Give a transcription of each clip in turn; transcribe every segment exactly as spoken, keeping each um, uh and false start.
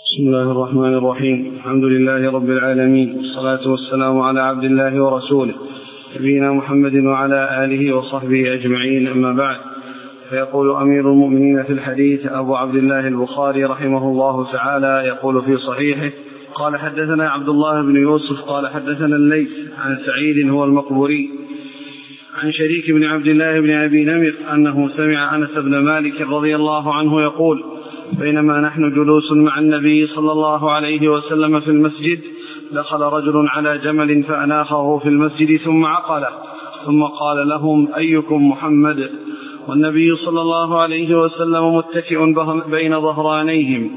بسم الله الرحمن الرحيم. الحمد لله رب العالمين، والصلاة والسلام على عبد الله ورسوله نبينا محمد وعلى آله وصحبه أجمعين، أما بعد. فيقول أمير المؤمنين في الحديث أبو عبد الله البخاري رحمه الله تعالى يقول في صحيحه: قال حدثنا عبد الله بن يوسف قال حدثنا الليث عن سعيد هو المقبوري عن شريك بن عبد الله بن أبي نمر أنه سمع أنس بن مالك رضي الله عنه يقول: بينما نحن جلوس مع النبي صلى الله عليه وسلم في المسجد دخل رجل على جمل فأناخه في المسجد ثم عقله، ثم قال لهم: أيكم محمد؟ والنبي صلى الله عليه وسلم متكئ بين ظهرانيهم،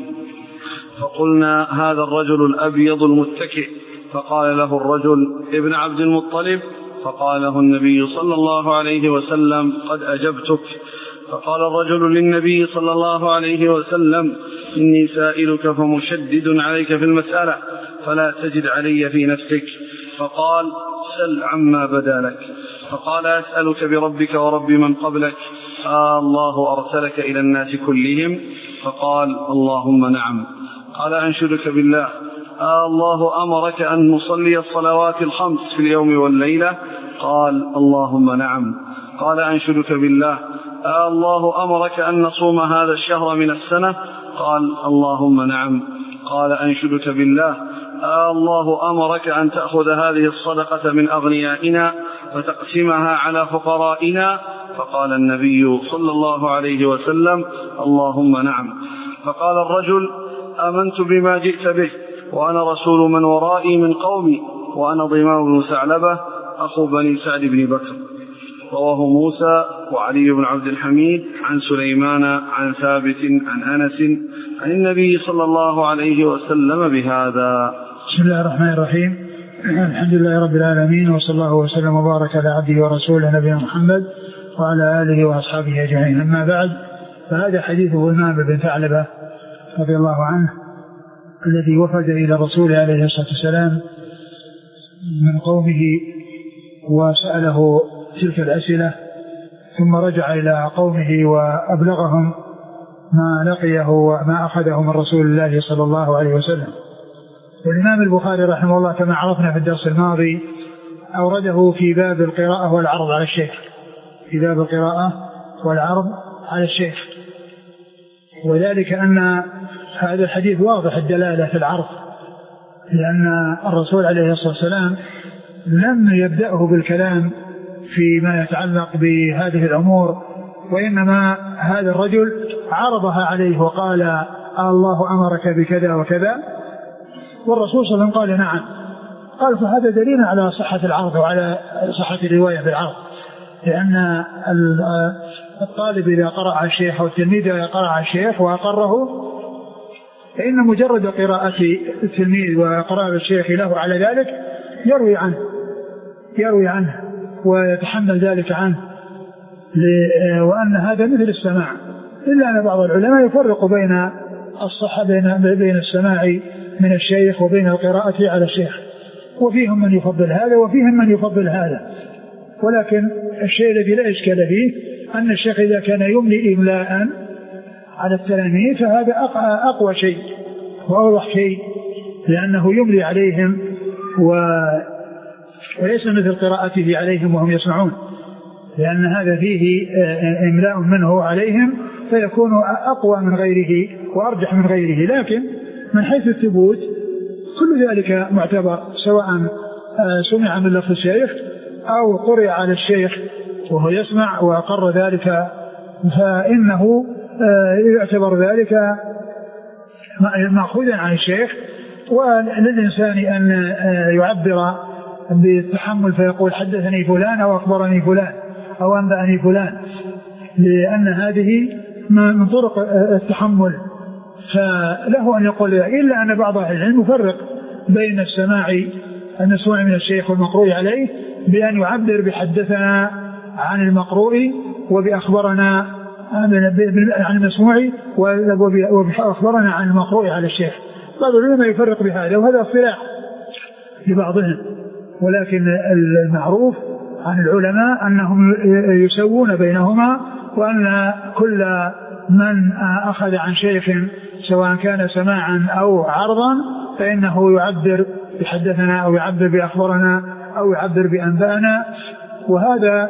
فقلنا: هذا الرجل الأبيض المتكئ. فقال له الرجل: ابن عبد المطلب؟ فقال له النبي صلى الله عليه وسلم: قد أجبتك. فقال الرجل للنبي صلى الله عليه وسلم: إني سائلك فمشدد عليك في المسألة فلا تجد علي في نفسك. فقال: سل عما بدا لك. فقال: أسألك بربك ورب من قبلك، آه الله أرسلك إلى الناس كلهم؟ فقال: اللهم نعم. قال: أنشدك بالله، آه الله أمرك أن نصلي الصلوات الخمس في اليوم والليلة؟ قال: اللهم نعم. قال: أنشدك بالله، آه الله أمرك أن نصوم هذا الشهر من السنة؟ قال: اللهم نعم. قال: أنشدك بالله، آه الله أمرك أن تأخذ هذه الصدقة من أغنيائنا وتقسمها على فقرائنا؟ فقال النبي صلى الله عليه وسلم: اللهم نعم. فقال الرجل: آمنت بما جئت به، وأنا رسول من ورائي من قومي، وأنا ضمام بن ثعلبة أخو بني سعد بن بكر. رواه موسى وعلي بن عبد الحميد عن سليمان عن ثابت عن أنس عن النبي صلى الله عليه وسلم بهذا. بسم الله الرحمن الرحيم. الحمد لله رب العالمين، وصلى الله وسلم وبارك على عبده ورسوله نبينا محمد وعلى آله وأصحابه أجمعين، أما بعد. فهذا حديث ضمام بن ثعلبة رضي الله عنه الذي وفد إلى الرسول عليه الصلاة والسلام من قومه وسأله تلك الأسئلة، ثم رجع إلى قومه وأبلغهم ما لقيه وما أخذه من رسول الله صلى الله عليه وسلم. والإمام البخاري رحمه الله كما عرفنا في الدرس الماضي أورده في باب القراءة والعرض على الشيخ، في باب القراءة والعرض على الشيخ، وذلك أن هذا الحديث واضح الدلالة في العرض، لأن الرسول عليه الصلاة والسلام لم يبدأه بالكلام فيما يتعلق بهذه الأمور، وإنما هذا الرجل عرضها عليه وقال: الله أمرك بكذا وكذا، والرسول صلى الله عليه وسلم قال: نعم. قال: فهذا دليل على صحة العرض وعلى صحة الرواية بالعرض، لأن الطالب إذا قرأ على الشيخ أو التلميذ إذا قرأ على الشيخ وأقره، فإن مجرد قراءة التلميذ وقراءة الشيخ له على ذلك يروي عنه يروي عنه ويتحمل ذلك عنه، وأن هذا مثل السماع، إلا أن بعض العلماء يفرق بين الصحة بين بين السماع من الشيخ وبين القراءة على الشيخ، وفيهم من يفضل هذا وفيهم من يفضل هذا. ولكن الشيء الذي لا إشكال فيه أن الشيخ إذا كان يملي إملاء على التلاميذ فهذا أقوى شيء وأوضح شيء، لأنه يملي عليهم و... وليس مثل قراءته عليهم وهم يسمعون، لأن هذا فيه إملاء منه عليهم فيكون أقوى من غيره وأرجح من غيره. لكن من حيث الثبوت كل ذلك معتبر، سواء سمع من لفظ الشيخ أو قرئ على الشيخ وهو يسمع وأقر ذلك، فإنه يعتبر ذلك مأخوذا عن الشيخ. وللإنسان أن يعبر بالتحمل فيقول: حدثني فلان أو أخبرني فلان أو أنبأني فلان، لأن هذه من طرق التحمل، فله أن يقول، إلا أن بعض أهل العلم يفرق بين السماع المسموع من الشيخ والمقروء عليه بأن يعبر بحدثنا عن المقروء وبأخبرنا عن المسموع وبأخبرنا عن المقروء على الشيخ. بعض العلماء يفرق بهذا، وهذا اصطلاح لبعضهم، ولكن المعروف عن العلماء أنهم يسوون بينهما، وأن كل من أخذ عن شيخ سواء كان سماعا أو عرضا فإنه يعبر بحدثنا أو يعبر بأخبرنا أو يعبر بأنبأنا. وهذا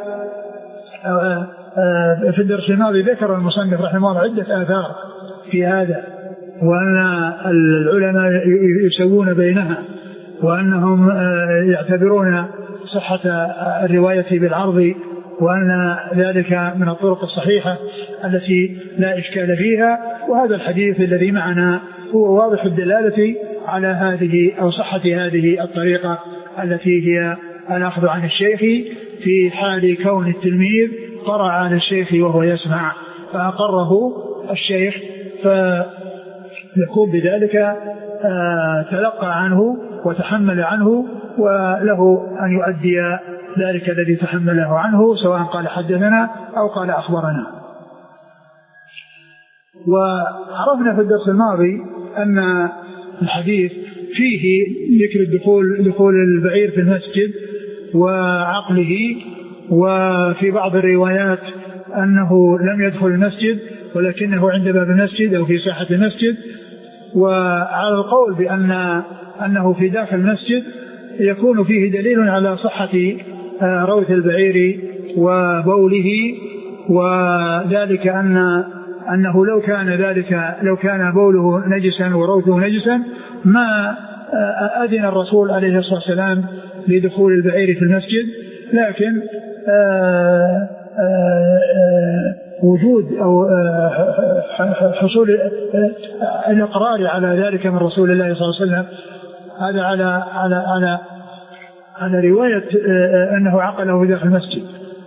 في الدرس الماضي ذكر المصنف رحمه الله عدة آثار في هذا، وأن العلماء يسوون بينها، وأنهم يعتبرون صحة الرواية بالعرض، وأن ذلك من الطرق الصحيحة التي لا إشكال فيها. وهذا الحديث الذي معنا هو واضح الدلالة على هذه أو صحة هذه الطريقة التي هي الأخذ عن الشيخ في حال كون التلميذ قرأ عن الشيخ وهو يسمع فأقره الشيخ فيكون بذلك تلقى عنه وتحمل عنه، وله أن يؤدي ذلك الذي تحمله عنه سواء قال حدثنا أو قال أخبرنا. وعرفنا في الدرس الماضي أن الحديث فيه ذكر الدخول دخول البعير في المسجد وعقله، وفي بعض الروايات أنه لم يدخل المسجد ولكنه عند باب المسجد أو في ساحة المسجد. وعلى القول بأن أنه في داخل المسجد يكون فيه دليل على صحة روث البعير وبوله، وذلك أن أنه لو كان ذلك لو كان بوله نجسا وروثه نجسا ما أذن الرسول عليه الصلاة والسلام لدخول البعير في المسجد، لكن آآ آآ وجود أو حصول الإقرار على ذلك من رسول الله صلى الله عليه وسلم هذا على على على على رواية أنه عقله في داخل المسجد.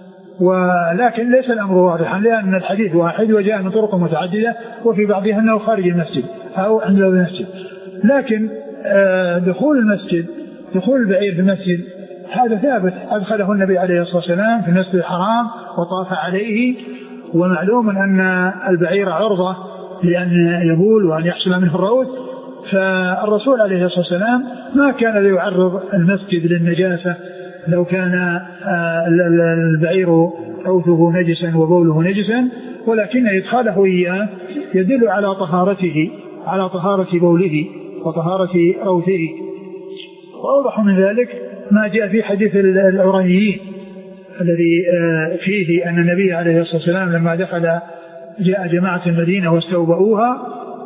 ولكن ليس الأمر واضحا لأن الحديث واحد وجاء من طرق متعددة، وفي بعضها أنه خارج المسجد أو عند باب المسجد. لكن دخول المسجد دخول البعير في المسجد هذا ثابت، أدخله النبي عليه الصلاة والسلام في المسجد الحرام وطاف عليه، ومعلوم أن البعير عرضة لأن يبول وأن يحصل منه الروث، فالرسول عليه الصلاة والسلام ما كان ليعرض المسجد للنجاسة لو كان البعير روثه نجسا وبوله نجسا، ولكن إدخاله إياه يدل على طهارته على طهارة بوله وطهارة روثه. وأوضح من ذلك ما جاء في حديث العرانيين الذي فيه أن النبي عليه الصلاة والسلام لما دخل جاء جماعة المدينة واستوبؤوها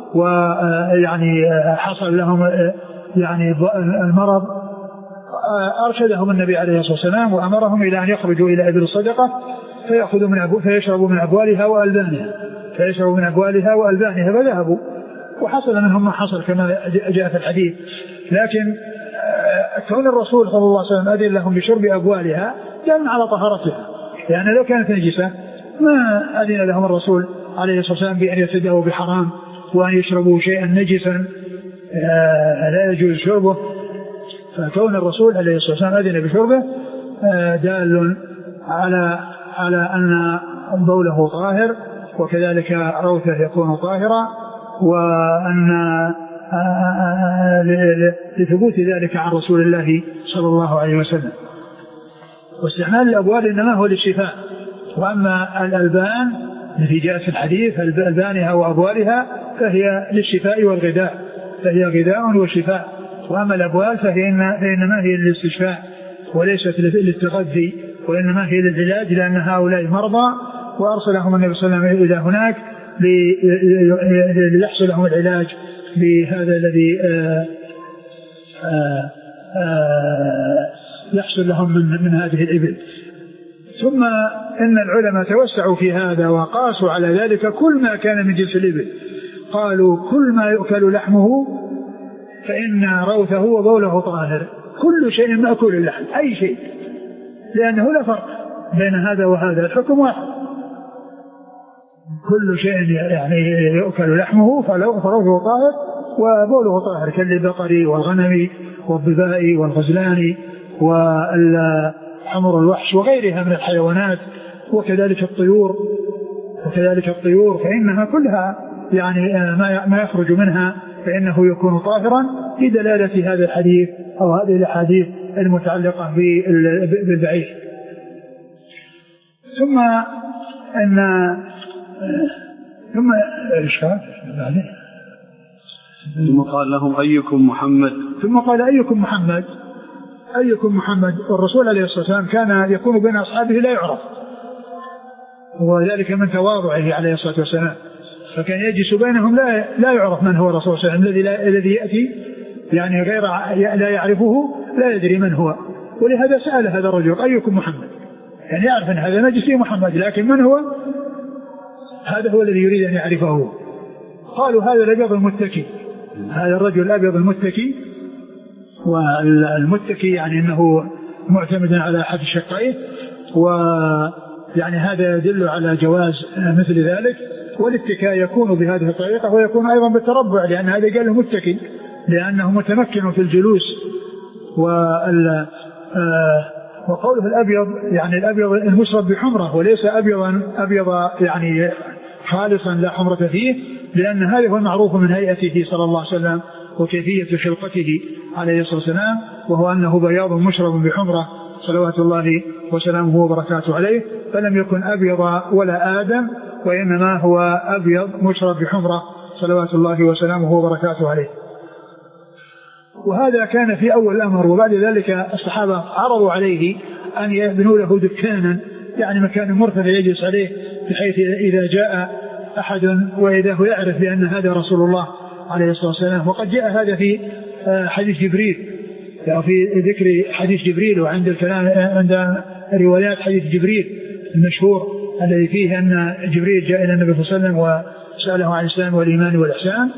ويعني حصل لهم يعني المرض، أرشدهم النبي عليه الصلاة والسلام وأمرهم إلى أن يخرجوا إلى إبل الصدقة فيأخذوا من أبو فيشربوا من أبوالها وألبانها فيشربوا من أبوالها وألبانها فذهبوا، وحصل منهم ما حصل كما جاء في الحديث. لكن كون الرسول صلى الله عليه وسلم أذن لهم بشرب أبوالها دل على طهارتها، لأن يعني لو كانت نجسة ما أذن لهم الرسول عليه الصلاة والسلام بأن يتداووا بحرام وأن يشربوا شيئا نجسا لا يجوز شربه. فكون الرسول عليه الصلاة والسلام أذن بشربه دال على على أن بوله طاهر، وكذلك روثه يكون طاهرا، وأن لثبوت ذلك عن رسول الله صلى الله عليه وسلم. واستعمال الأبوال إنما هو للشفاء، وأما الألبان التي جاءت في الحديث ألبانها وأبوالها فهي للشفاء والغذاء، فهي غذاء وشفاء. وأما الأبوال فإنما هي للاستشفاء وليست للتغذي، وإنما هي للعلاج، لأن هؤلاء مرضى وأرسلهم النبي صلى الله عليه وسلم إلى هناك ليحصل لهم العلاج بهذا الذي يحصل لهم من, من هذه الإبل. ثم إن العلماء توسعوا في هذا وقاسوا على ذلك كل ما كان من جنس الإبل، قالوا كل ما يؤكل لحمه فإن روثه وبوله طاهر، كل شيء مأكول اللحم أي شيء، لأنه لا فرق بين هذا وهذا، الحكم واحد، كل شيء يعني يؤكل لحمه فروثه طاهر وبوله طاهر، كالبقر والغنم والضباء والغزلان والحمر الوحش وغيرها من الحيوانات، وكذلك الطيور وكذلك الطيور فإنها كلها يعني ما يخرج منها فإنه يكون طاهرا بدلالة هذا الحديث أو هذه الأحاديث المتعلقة بالبعير. ثم أن ثم إشكال بعدين ثم قال لهم أيكم محمد ثم قال أيكم محمد أيكم محمد والرسول عليه الصلاة والسلام كان يكون بين أصحابه لا يعرف، وذلك من تواضعه عليه الصلاة والسلام، فكان يجلس بينهم لا لا يعرف من هو الرسول صلى الله عليه وسلم، الذي الذي يأتي يعني غير لا يعرفه لا يدري من هو. ولهذا سأل هذا الرجل أيكم محمد، يعني يعرف أن هذا مجلس فيه محمد لكن من هو؟ هذا هو الذي يريد أن يعرفه. قالوا هذا الأبيض المتكي، هذا الرجل الأبيض المتكي، والمتكي يعني أنه معتمد على أحد شقيه، ويعني هذا يدل على جواز مثل ذلك. والاتكاء يكون بهذه الطريقة ويكون أيضا بالتربع، لأن هذا قال له متكي لأنه متمكن في الجلوس. وال وقوله الأبيض يعني الأبيض المشرب بحمرة وليس أبيضا أبيض يعني خالصا لا حمرة فيه، لأن هذا هو المعروف من هيئته صلى الله عليه وسلم وكيفية خلقته عليه الصلاة والسلام، وهو أنه بياض مشرب بحمرة صلوات الله وسلامه وبركاته عليه، فلم يكن أبيض ولا آدم، وإنما هو أبيض مشرب بحمرة صلوات الله وسلامه وبركاته عليه. وهذا كان في أول الأمر. وبعد ذلك الصحابة عرضوا عليه أن يبنوا له دكانا، يعني مكان مرتفع يجلس عليه، بحيث إذا جاء أحد وإذا هو يعرف بأن هذا رسول الله عليه الصلاة والسلام. وقد جاء هذا في حديث جبريل، يعني في ذكر حديث جبريل، وعند الكلام عند روايات حديث جبريل المشهور الذي فيه أن جبريل جاء إلى النبي صلى الله عليه وسلم وسأله عن الإسلام والإيمان والإحسان.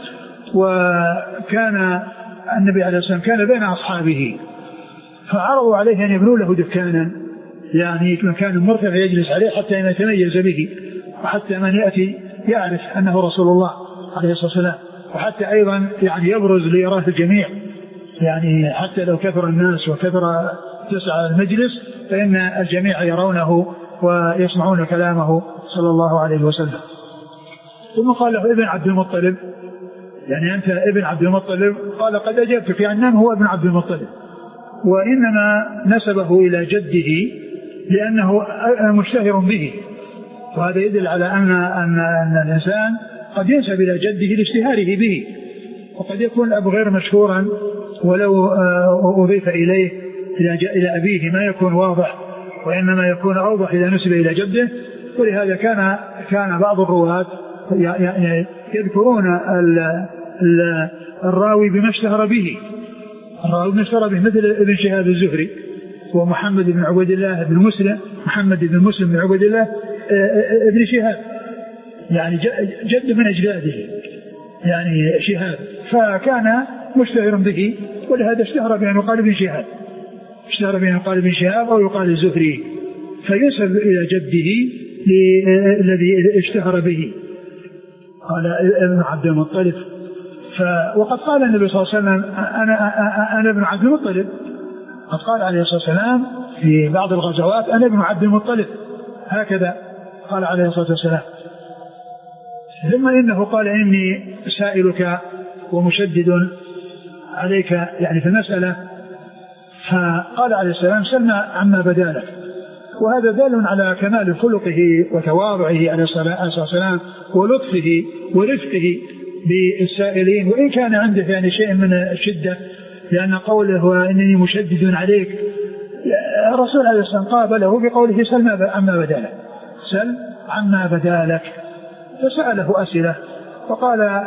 وكان النبي عليه الصلاة والسلام كان بين أصحابه، فعرضوا عليه أن يبنوا له دكانا، يعني مكان مرتفع يجلس عليه حتى يتميز به، وحتى من يأتي يعرف أنه رسول الله عليه الصلاة والسلام، وحتى أيضا يعني يبرز ليراه الجميع، يعني حتى لو كثر الناس وكثر تسع المجلس فإن الجميع يرونه ويسمعون كلامه صلى الله عليه وسلم. ثم قال له ابن عبد المطلب، يعني أنت ابن عبد المطلب؟ قال قد أجبتك، يعني هو ابن عبد المطلب، وإنما نسبه إلى جده لأنه مشتهر به، وهذا يدل على أن, أن, أن الإنسان قد ينسب إلى جده لاشتهاره به، وقد يكون الأب غير مشهورا ولو أضيف إليه إلى أبيه ما يكون واضح، وإنما يكون أوضح إذا نسب إلى جده. ولهذا كان كان بعض الرواة يذكرون الراوي بما اشتهر به، الراوي بما اشتهر به، مثل ابن شهاب الزهري ومحمد بن عبد الله بن مسلم، محمد بن مسلم بن عبد الله ابن شهاب، يعني جد من أجداده يعني شهاب، فكان مشتهر به، ولهذا اشتهر بأن يقال ابن شهاب، اشتهر بأن يقال ابن شهاب أو يقال الزهري، فينسب إلى جده الذي اشتهر به. قال ابن عبد المطلب. وقد قال النبي صلى الله عليه وسلم أنا, أنا ابن عبد المطلب، قد قال عليه الصلاة والسلام في بعض الغزوات أنا ابن عبد المطلب، هكذا قال عليه الصلاة والسلام. ثم إنه قال إني سائلك ومشدد عليك يعني في المسألة، فقال عليه السلام سلنا عما بدالك. وهذا دال على كمال خلقه وتواضعه عليه الصلاة والسلام ولطفه ورفقه بالسائلين، وإن كان عنده يعني شيء من الشدة، لأن قوله إنني مشدد عليك الرسول عليه السلام قابله بقوله سل عما بدالك، سل عما بدالك، فسأله أسئلة وقال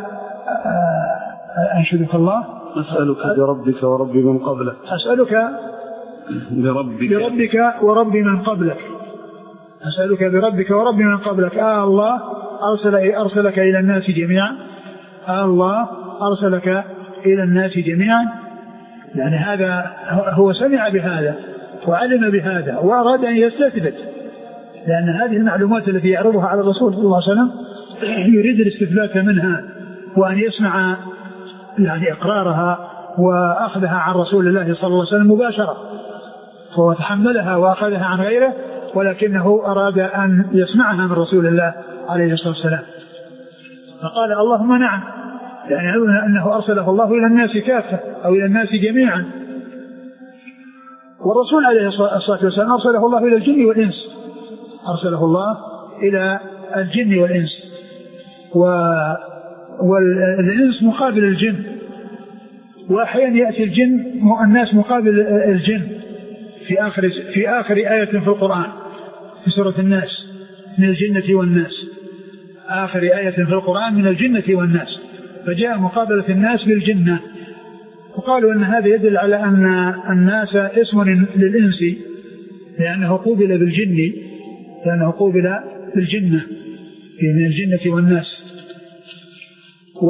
أنشدك الله أسألك بربك ورب من قبلك، أسألك بربك, بربك ورب من قبلك، أسألك بربك ورب من قبلك. آه الله أرسل أرسلك إلى الناس جميعا، آه الله أرسلك إلى الناس جميعا، يعني هذا هو سمع بهذا وعلم بهذا وأراد أن يستثبت، لأن هذه المعلومات التي يعرضها على الرسول صلى الله عليه وسلم يريد الاستثبات منها وأن يسمع يعني إقرارها وأخذها عن رسول الله صلى الله عليه وسلم مباشرة، فهو تحملها وأخذها عن غيره، ولكنه أراد أن يسمعها من رسول الله عليه الصلاة والسلام. فقال اللهم نعم، يعني أنه أرسله الله إلى الناس كافة أو إلى الناس جميعا، والرسول عليه الصلاة والسلام أرسله الله إلى الجن والإنس، أرسله الله إلى الجن والإنس. و والإنس مقابل الجن، وأحيانا يأتي الجن الناس مقابل الجن في آخر في آخر آية في القرآن في سورة الناس من الجنة والناس، آخر آية في القرآن من الجنة والناس، فجاء مقابلة الناس بالجنة، وقالوا أن هذا يدل على أن الناس اسم للإنس لأنه قوبل بالجن، لأنه قوبل بالجنة من الجنة والناس. و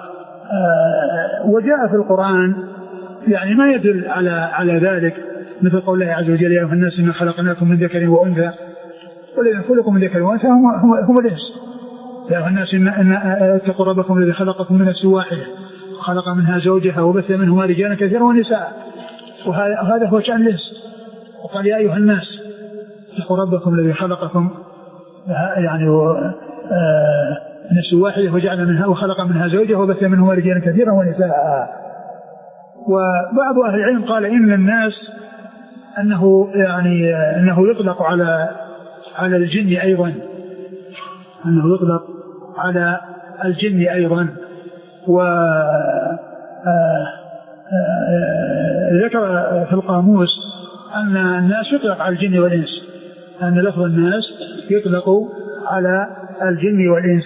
وجاء في القرآن يعني ما يدل على على ذلك، مثل قول الله عز وجل: يا أيها الناس إنا خلقناكم من ذكر وأنثى والذين خلقوا من ذكر وأنثى هم, هم, هم الإنس. يا أيها الناس إن اتقوا ربكم الذي خلقكم من نفس واحدة وخلق منها زوجها وبث منهما رجالا كثيرا ونساء، وهذا هو شأن الإنس. وقال: يا أيها الناس اتقوا ربكم الذي خلقكم يعني نفس واحدة وجعل منها وخلق منها زوجها وبث منهما رجالا كثيرا ونساء. وبعض أهل العلم قال إن الناس أنه يعني أنه يطلق على على الجن أيضا، أنه يطلق على الجن أيضا. وذكر في القاموس أن الناس يطلق على الجن والإنس، أن لفظ الناس يطلق على الجن والإنس.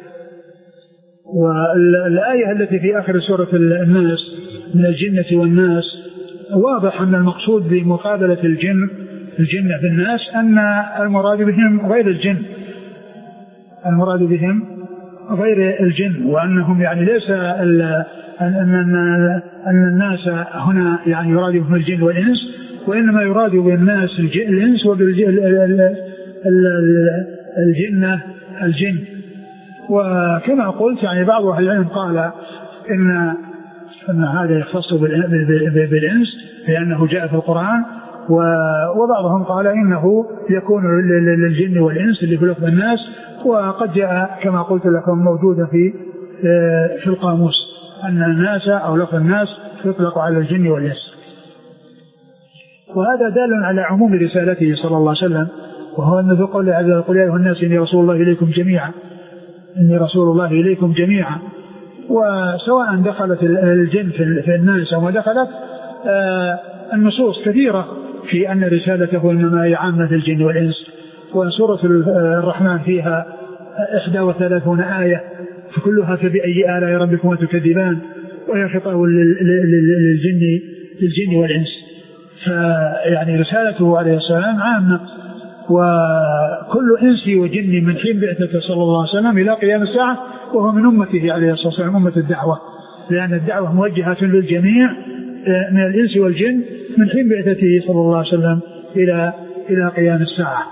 والآية التي في آخر سورة الناس من الجنة والناس واضح أن المقصود بمقابلة الجن الجنة بالناس أن المراد بهم غير الجن، المراد بهم غير الجن، وأنهم يعني ليس أن أن الناس هنا يعني يراد بهم الجن والإنس، وإنما يراد بالناس الإنس وبالجنة الجن. وكما قلت يعني بعض أهل العلم قال إن أن هذا يختص بالإنس لأنه جاء في القرآن، وبعضهم قال إنه يكون للجن والإنس اللي في لفظ الناس، وقد جاء كما قلت لكم موجودا في في القاموس أن الناس أو لفظ الناس يطلق على الجن والإنس. وهذا دال على عموم رسالته صلى الله عليه وسلم، وهو أن في قوله عز وجل: قل يا أيها الناس إني رسول الله إليكم جميعا إني رسول الله إليكم جميعا. وسواء دخلت الجن في الناس أو ما دخلت، النصوص كثيرة في أن رسالته إنما هي عامة الجن والإنس. وسورة الرحمن فيها إحدى وثلاثون آية فكلها فبأي آلاء ربكما تكذبان، وهي خطاب للجن للجن والإنس. فيعني رسالته عليه السلام عامة، وكل إنس وجن من حين بعثته صلى الله عليه وسلم إلى قيام الساعة وهو من أمته عليه الصلاة والسلام، أمة الدعوة، لأن الدعوة موجهة للجميع من الإنس والجن من حين بعثته صلى الله عليه وسلم إلى إلى قيام الساعة.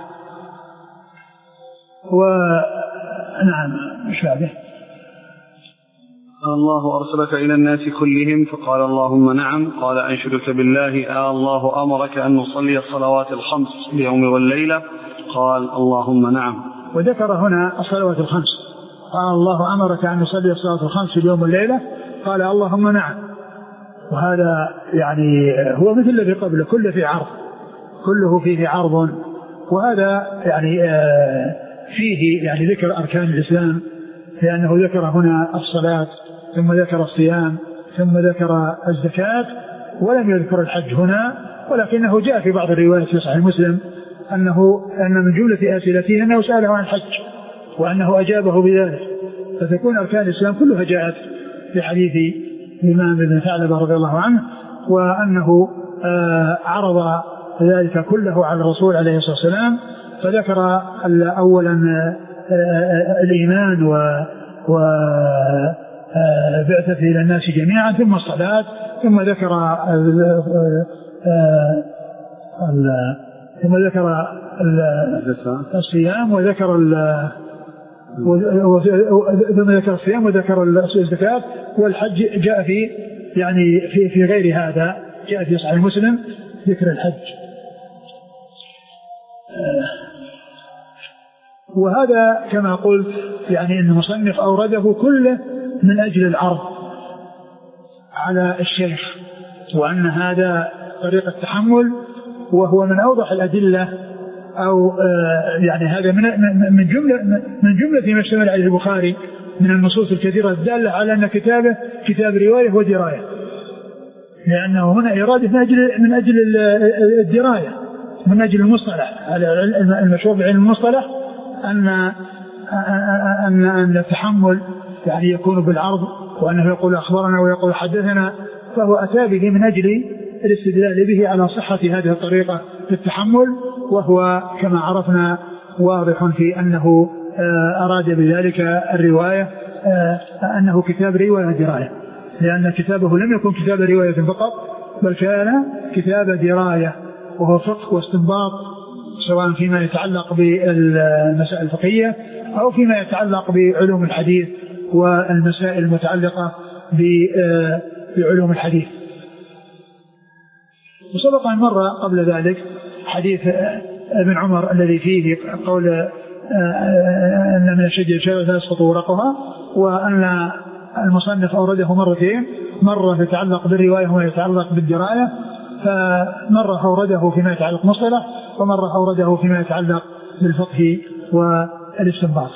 ونعم مشابه. الله أرسلك إلى الناس كلهم، فقال اللهم نعم. قال أنشدك بالله آه الله أمرك أن نصلي الصلوات الخمس اليوم والليلة؟ قال اللهم نعم. وذكر هنا الصلوات الخمس، قال الله أمرك أن نصلي الصلوات الخمس اليوم والليلة؟ قال اللهم نعم. وهذا يعني هو مثل الذي قبله، كله في عرض، كله فيه عرض. وهذا يعني فيه يعني ذكر أركان الإسلام، لأنه ذكر هنا الصلاة ثم ذكر الصيام ثم ذكر الزكاة، ولم يذكر الحج هنا، ولكنه جاء في بعض الروايات في صحيح مسلم أنه أن من جملة أسئلته أنه سأله عن الحج وأنه أجابه بذلك. فتكون أركان الإسلام كلها جاءت في حديث الإمام ابن ثعلبة رضي الله عنه، وأنه عرض ذلك كله على الرسول عليه الصلاة والسلام. فذكر أولا الإيمان وبعثته إلى الناس جميعا، ثم الصلاة، ثم ذكر ثم ذكر الصيام وذكر ثم ذكر الصيام وذكر الزكاة. والحج جاء في يعني في في غير هذا، جاء في صحيح مسلم ذكر الحج. وهذا كما قلت يعني أن المصنف أورده كله من أجل العرض على الشيخ، وأن هذا طريقة التحمل، وهو من أوضح الأدلة، أو يعني هذا من من جملة من جملة ما اشتمل عليه البخاري من النصوص الكثيرة الدالة على أن كتابه كتاب رواية ودراية، لأنه هنا إرادة من أجل, من أجل الدراية، من أجل المصطلح المشهور بعلم المصطلح أن أن أن التحمل يعني يكون بالعرض، وأنه يقول أخبرنا ويقول حدثنا، فهو أتى به من أجل الاستدلال به على صحة هذه الطريقة في التحمل، وهو كما عرفنا واضح في أنه أراد بذلك الرواية أنه كتاب رواية دراية، لأن كتابه لم يكن كتاب رواية فقط، بل كان كتاب دراية، وهو فقه واستنباط، سواء فيما يتعلق بالمسائل الفقهية أو فيما يتعلق بعلوم الحديث والمسائل المتعلقة بعلوم الحديث. وسبق أن مر قبل ذلك حديث ابن عمر الذي فيه قول أن من الشجر شجرة تسقط ورقها، وأن المصنف أورده مرتين، مرة يتعلق بالرواية وما يتعلق بالدراية، فمرة أورده فيما يتعلق مصطلح، ومرة أورده فيما يتعلق بالفقه والاستنباط.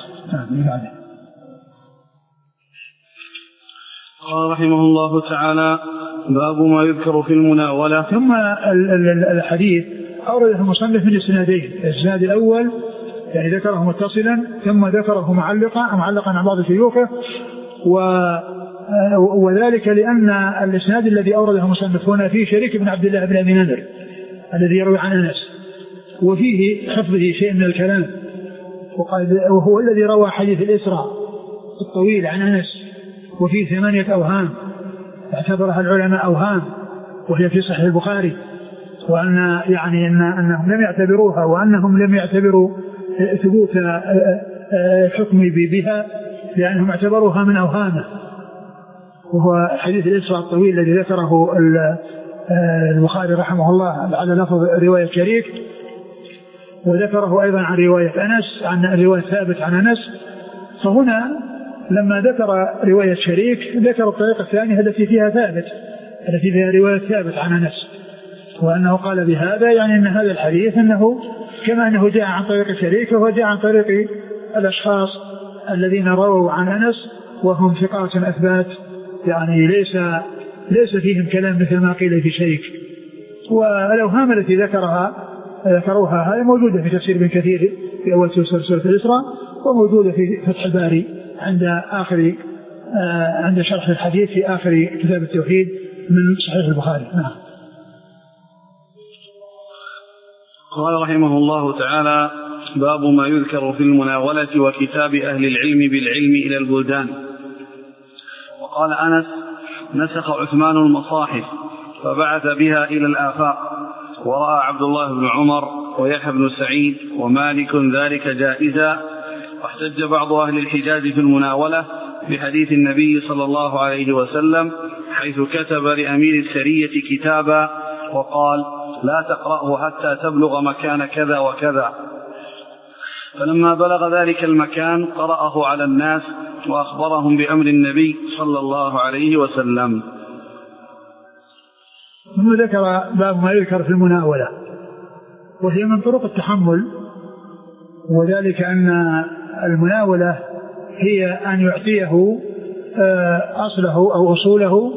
قال رحمه الله تعالى: باب ما يذكر في المناولة. ثم الحديث أورده المصنف من السنادين، السناد الأول يعني ذكره متصلا، ثم ذكره معلقا معلقا عن بعض شيوخه، وذلك لأن الإسناد الذي أورده المصنف هنا فيه شريك بن عبد الله بن أبي نمر الذي يروي عن أنس، وفيه حفظه شيء من الكلام، وهو الذي روى حديث الإسراء الطويل عن أنس، وفيه ثمانية أوهام اعتبرها العلماء أوهام، وهي في صحيح البخاري، وأن يعني إن أنهم لم يعتبروها، وأنهم لم يعتبروا ثبوت الحكم بها لأنهم اعتبروها من أوهامه، وهو حديث الإسراء الطويل الذي ذكره البخاري رحمه الله على لفظ رواية شريك، وذكره أيضا عن رواية أنس، عن رواية ثابت عن أنس. فهنا لما ذكر رواية شريك ذكر الطريقة الثانية التي فيها ثابت، التي فيها رواية ثابت عن أنس، وأنه قال بهذا يعني أن هذا الحديث أنه كما أنه جاء عن طريق شريك، وهو جاء عن طريق الأشخاص الذين رووا عن أنس وهم ثقات أثبات، يعني ليس ليس فيهم كلام مثل ما قيل في شريك. والأوهام التي ذكرها ذكروها هذه موجودة في تفسير ابن كثير في أول سورة الإسراء، وموجودة في فتح الباري عند آخر عند شرح الحديث في آخر كتاب التوحيد من صحيح البخاري. نعم. قال رحمه الله تعالى: باب ما يذكر في المناولة وكتاب أهل العلم بالعلم إلى البلدان. وقال أنس: نسخ عثمان المصاحف فبعث بها إلى الآفاق، ورأى عبد الله بن عمر ويحيى بن سعيد ومالك ذلك جائزا، واحتج بعض أهل الحجاز في المناولة بحديث النبي صلى الله عليه وسلم حيث كتب لأمير السرية كتابا وقال: لا تقرأه حتى تبلغ مكان كذا وكذا. فلما بلغ ذلك المكان قرأه على الناس وأخبرهم بأمر النبي صلى الله عليه وسلم. ثم ذكر باب ما يذكر في المناولة، وهي من طرق التحمل، وذلك أن المناولة هي أن يعطيه أصله أو أصوله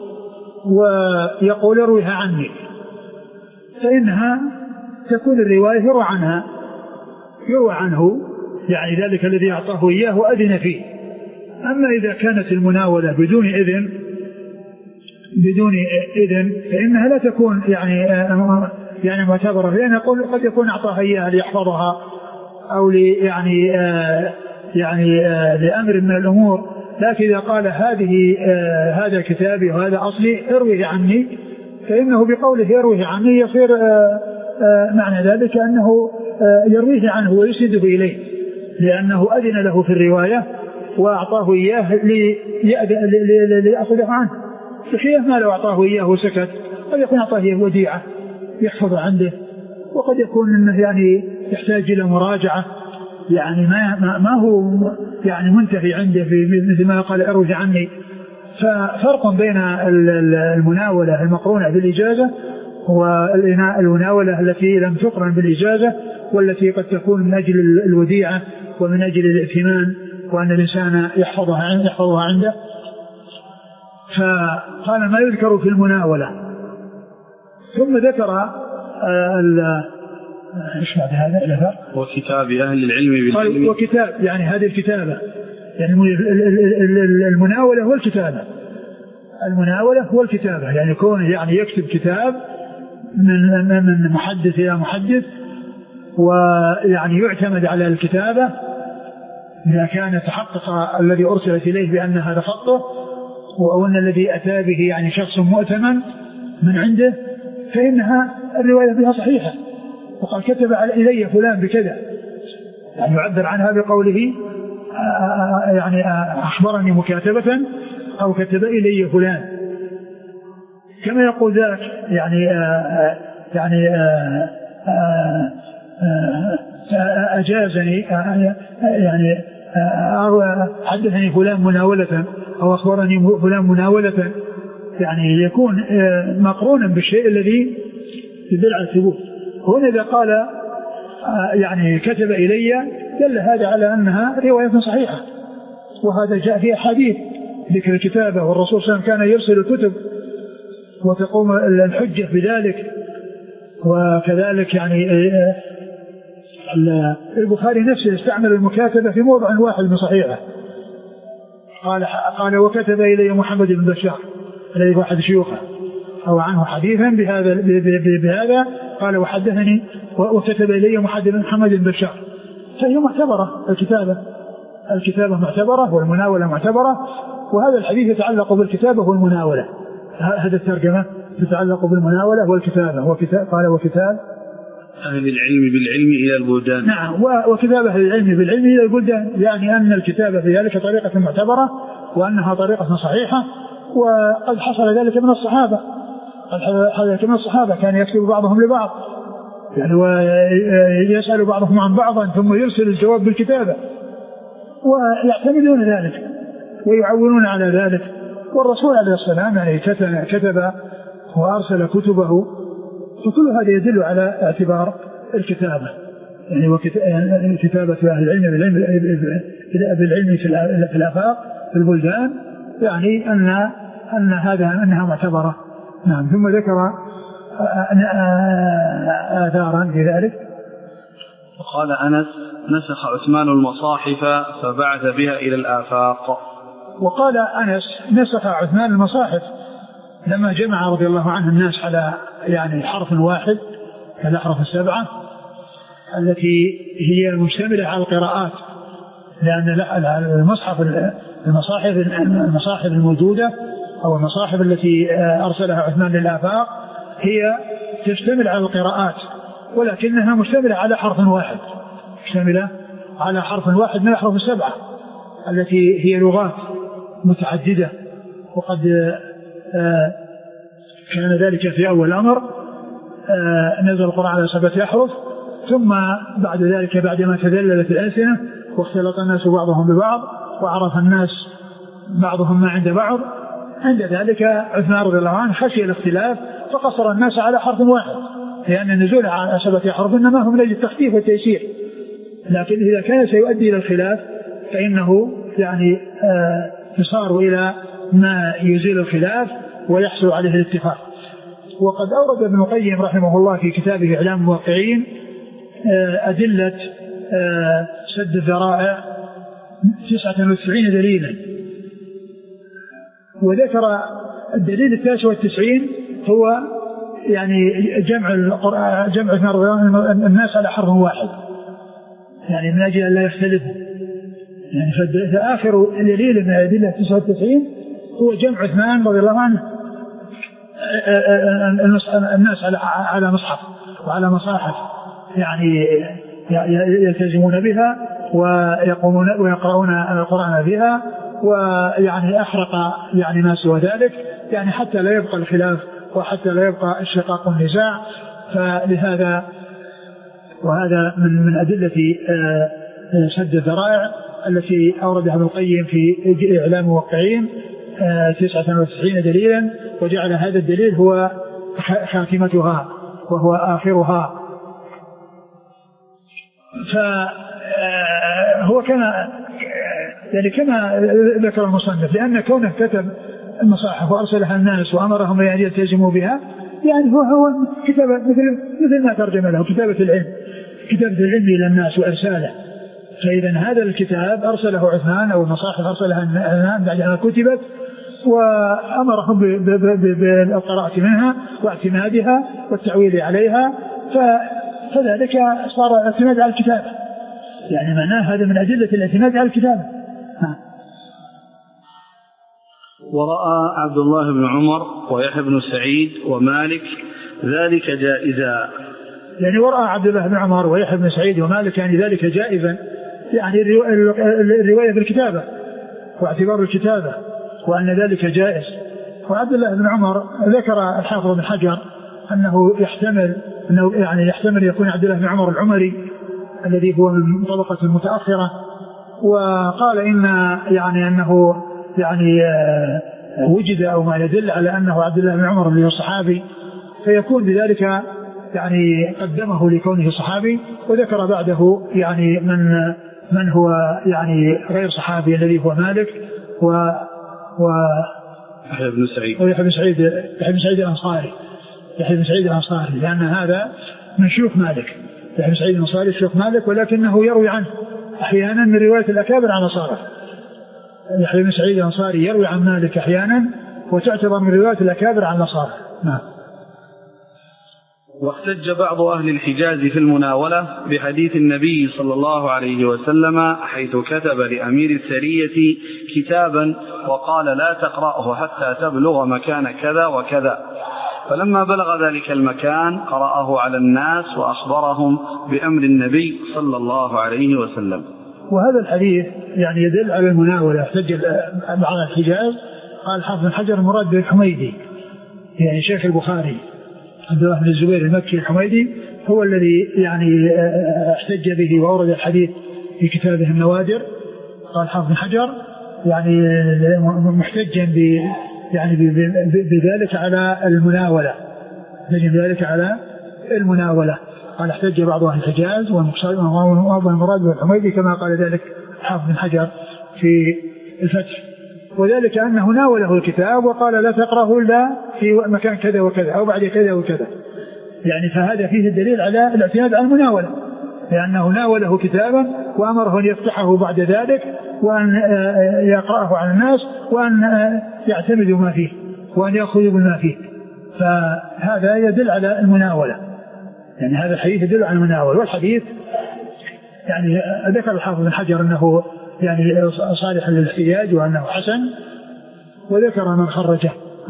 ويقول ارويها عني، فإنها تكون الرواية يروى عنها يروى عنه يعني ذلك الذي أعطاه إياه وأذن فيه. أما إذا كانت المناولة بدون إذن بدون إذن فإنها لا تكون يعني يعني معتبرة، لأن قد يكون أعطاها إياها ليحفظها أو لي يعني يعني لأمر من الأمور، لكن إذا قال هذه هذا كتابي وهذا أصلي ارويه عني، فإنه بقوله ارويه عني يصير معنى ذلك أنه يرويه عنه ويسنده إليه، لأنه أذن له في الرواية وأعطاه إياه ليأخذه عنه، بخلاف ما لو أعطاه إياه وسكت قد يكون أعطاه إياه وديعة يحفظ عنده، وقد يكون أنه يعني يحتاج إلى مراجعة، يعني ما ما هو يعني منتهي عنده في مثل ما قال اروج عني. ففرق بين المناولة المقرونة بالإجازة والمناولة التي لم تقرن بالإجازة، والتي قد تكون من أجل الوديعة ومن أجل الائتمان وأن الإنسان يحفظها عنده, يحفظها عنده. فقال ما يذكر في المناولة. ثم ذكر ايش بعد هذا الأثر وكتاب أهل العلم بالعلم. وكتاب يعني هذه الكتابة يعني المناولة والكتابة. المناولة هو الكتابة يعني يكون يعني يكتب كتاب من من محدث إلى محدث ويعني يعتمد على الكتابة إذا كان تحقق الذي أرسلت إليه بأن هذا خطه وأن الذي أتى به يعني شخص مؤتمن من عنده فإنها الرواية بها صحيحة. وقال كتب إلي فلان بكذا يعني يعبر عنها بقوله يعني أخبرني مكاتبة أو كتب إلي فلان كما يقول ذاك يعني يعني أجازني يعني حدثني فلان مناولة أو أخبرني فلان مناولة يعني يكون مقرونا بالشيء الذي يدل على الثبوت. هنا إذا قال يعني كتب إلي دل هذا على أنها رواية صحيحة. وهذا جاء في أحاديث ذكر الكتابة والرسول صلى الله عليه وسلم كان يرسل الكتب وتقوم الحجة بذلك. وكذلك يعني البخاري نفسه استعمل المكاتبة في موضع واحد من صحيحه قال قال وكتب إلي محمد بن بشار الذي هو أحد شيوخه أو عنه حديثا بهذا بهذا قال وحدثني وكتب إلي محمد بن بشار. فهي معتبرة الكتابة الكتابة معتبرة والمناولة معتبرة. وهذا الحديث يتعلق بالكتابة والمناولة. هذا الترجمة تتعلق بالمناولة والكتابة. وكتاب قال وكتاب أهل العلم بالعلم إلى البلدان. نعم وكتاب أهل العلم بالعلم إلى البلدان يعني أن الكتابة في ذلك طريقة معتبرة وأنها طريقة صحيحة. وقد حصل ذلك من الصحابة قد حصل ذلك من الصحابة كان يكتب بعضهم لبعض يعني ويسأل بعضهم عن بعض ثم يرسل الجواب بالكتابة ويعتمدون ذلك ويعولون على ذلك. والرسول عليه السلام يعني كتب وأرسل كتبه فكل هذا يدل على اعتبار الكتابة يعني وكتابة أهل العلم بالعلم, بالعلم في الآفاق في البلدان يعني أن أن هذا أنها معتبرة. نعم. ثم ذكر آثارا في ذلك. وقال أنس نسخ عثمان المصاحف فبعث بها إلى الآفاق. وقال أنس نسخ عثمان المصاحف لما جمع رضي الله عنه الناس على يعني حرف واحد كالأحرف السبعة التي هي مشتملة على القراءات لأن المصحف المصاحف المصاحف الموجودة أو المصاحف التي أرسلها عثمان للآفاق هي تشتمل على القراءات ولكنها مشتملة على حرف واحد مشتملة على حرف واحد من الأحرف السبعة التي هي لغات متعددة. وقد كان ذلك في أول الأمر نزل القرآن على سبعة أحرف ثم بعد ذلك بعدما تذللت الألسنة واختلط الناس بعضهم ببعض وعرف الناس بعضهم ما عند بعض عند ذلك عثمان رضي الله عنه خشي الاختلاف فقصر الناس على حرف واحد لأن النزول على سبعة أحرف إنما هم لأجل التخفيف والتيسير. لكن إذا كان سيؤدي إلى الخلاف فإنه يعني يصار إلى ما يزيل الخلاف ويحصل عليه الاتفاق. وقد أورد ابن القيم رحمه الله في كتابه إعلام الموقعين أدلة سد الذرائع تسعة وتسعين دليلا وذكر الدليل التاسع والتسعين هو يعني جمع جمع الناس على حرف واحد يعني من أجل أن لا يختلفوا يعني فآخر دليل من الأدلة تسعة وتسعين هو جمع عثمان رضي الله عنه الناس على على مصحف وعلى مصاحف يعني يلتزمون بها ويقومون ويقرؤون القرآن بها ويعني أحرق يعني ما سوى ذلك يعني حتى لا يبقى الخلاف وحتى لا يبقى الشقاق والنزاع. فلهذا وهذا من من أدلة سد الذرائع التي أوردها ابن القيم في إعلام الموقعين تسعة وتسعين دليلا وجعل هذا الدليل هو خاتمتها وهو آخرها. فهو كان يعني كما ذكر المصنف، لأن كونه كتب المصاحف وأرسلها الناس وأمرهم أن يلتزموا بها، يعني هو هو كتابة مثل مثل ما ترجم له كتابة العلم، كتابة العلم إلى الناس وإرساله. فإذا هذا الكتاب أرسله عثمان أو المصاحف أرسلها عثمان بعد أن كتبت، وأمرهم بالقراءة منها واعتمادها والتعويل عليها، فذلك صار اعتماد على الكتاب، يعني معناه هذا من أدلة الاعتماد على الكتاب. ورأى عبد الله بن عمر ويحيى بن سعيد ومالك ذلك جائزا، يعني ورأى عبد الله بن عمر ويحيى بن سعيد ومالك يعني ذلك جائزا، يعني الرواية بالكتابة واعتبار الكتابة وأن ذلك جائز. وعبد الله بن عمر ذكر الحافظ بن حجر أنه يحتمل أنه يعني يحتمل يكون عبد الله بن عمر العمري الذي هو من طبقة متأخرة، وقال إن يعني أنه يعني وجد أو ما يدل على أنه عبد الله بن عمر اللي هو صحابي، فيكون بذلك يعني قدمه لكونه صحابي، وذكر بعده يعني من من هو يعني غير صحابي الذي هو مالك و و يحيى بن سعيد ويحيى بن سعيد يحيى بن سعيد الأنصاري يحيى بن سعيد الأنصاري لأن هذا من شيوخ مالك. يحيى بن سعيد الأنصاري شيوخ مالك، ولكنه يروي عنه أحيانا من رواية الأكابر عن أصحابه. يحيى بن سعيد الأنصاري يروي عن مالك أحيانا وتعتبر من رواية الأكابر عن أصحابه. نعم. واحتج بعض أهل الحجاز في المناولة بحديث النبي صلى الله عليه وسلم حيث كتب لأمير السرية كتابا وقال لا تقرأه حتى تبلغ مكان كذا وكذا، فلما بلغ ذلك المكان قرأه على الناس وأخبرهم بأمر النبي صلى الله عليه وسلم. وهذا الحديث يعني يدل على المناولة. احتج بعض الحجاز، قال حافظ بن حجر المراد بالحميدي يعني شيخ البخاري عبد الله بن الزبير المكي الحميدي هو الذي يعني احتج به وأورد الحديث في كتابه النوادر. قال حافظ بن حجر يعني محتجا ب يعني بذلك على المناولة بذلك على المناولة قال احتج بعض أهل الحجاز والمراد بالحميدي كما قال ذلك حافظ بن حجر في الفتح، وذلك أنه ناوله الكتاب وقال لا تقرأه إلا في مكان كذا وكذا أو بعد كذا وكذا، يعني فهذا فيه الدليل على الاعتماد على المناولة، لأنه ناوله كتابا وأمره أن يفتحه بعد ذلك وأن يقرأه على الناس وأن يعتمدوا ما فيه وأن يأخذوا بما فيه، فهذا يدل على المناولة، يعني هذا الحديث يدل على المناولة. والحديث يعني ذكر الحافظ بن حجر أنه يعني صالح للاحتياج وأنه حسن، وذكر من خرجه.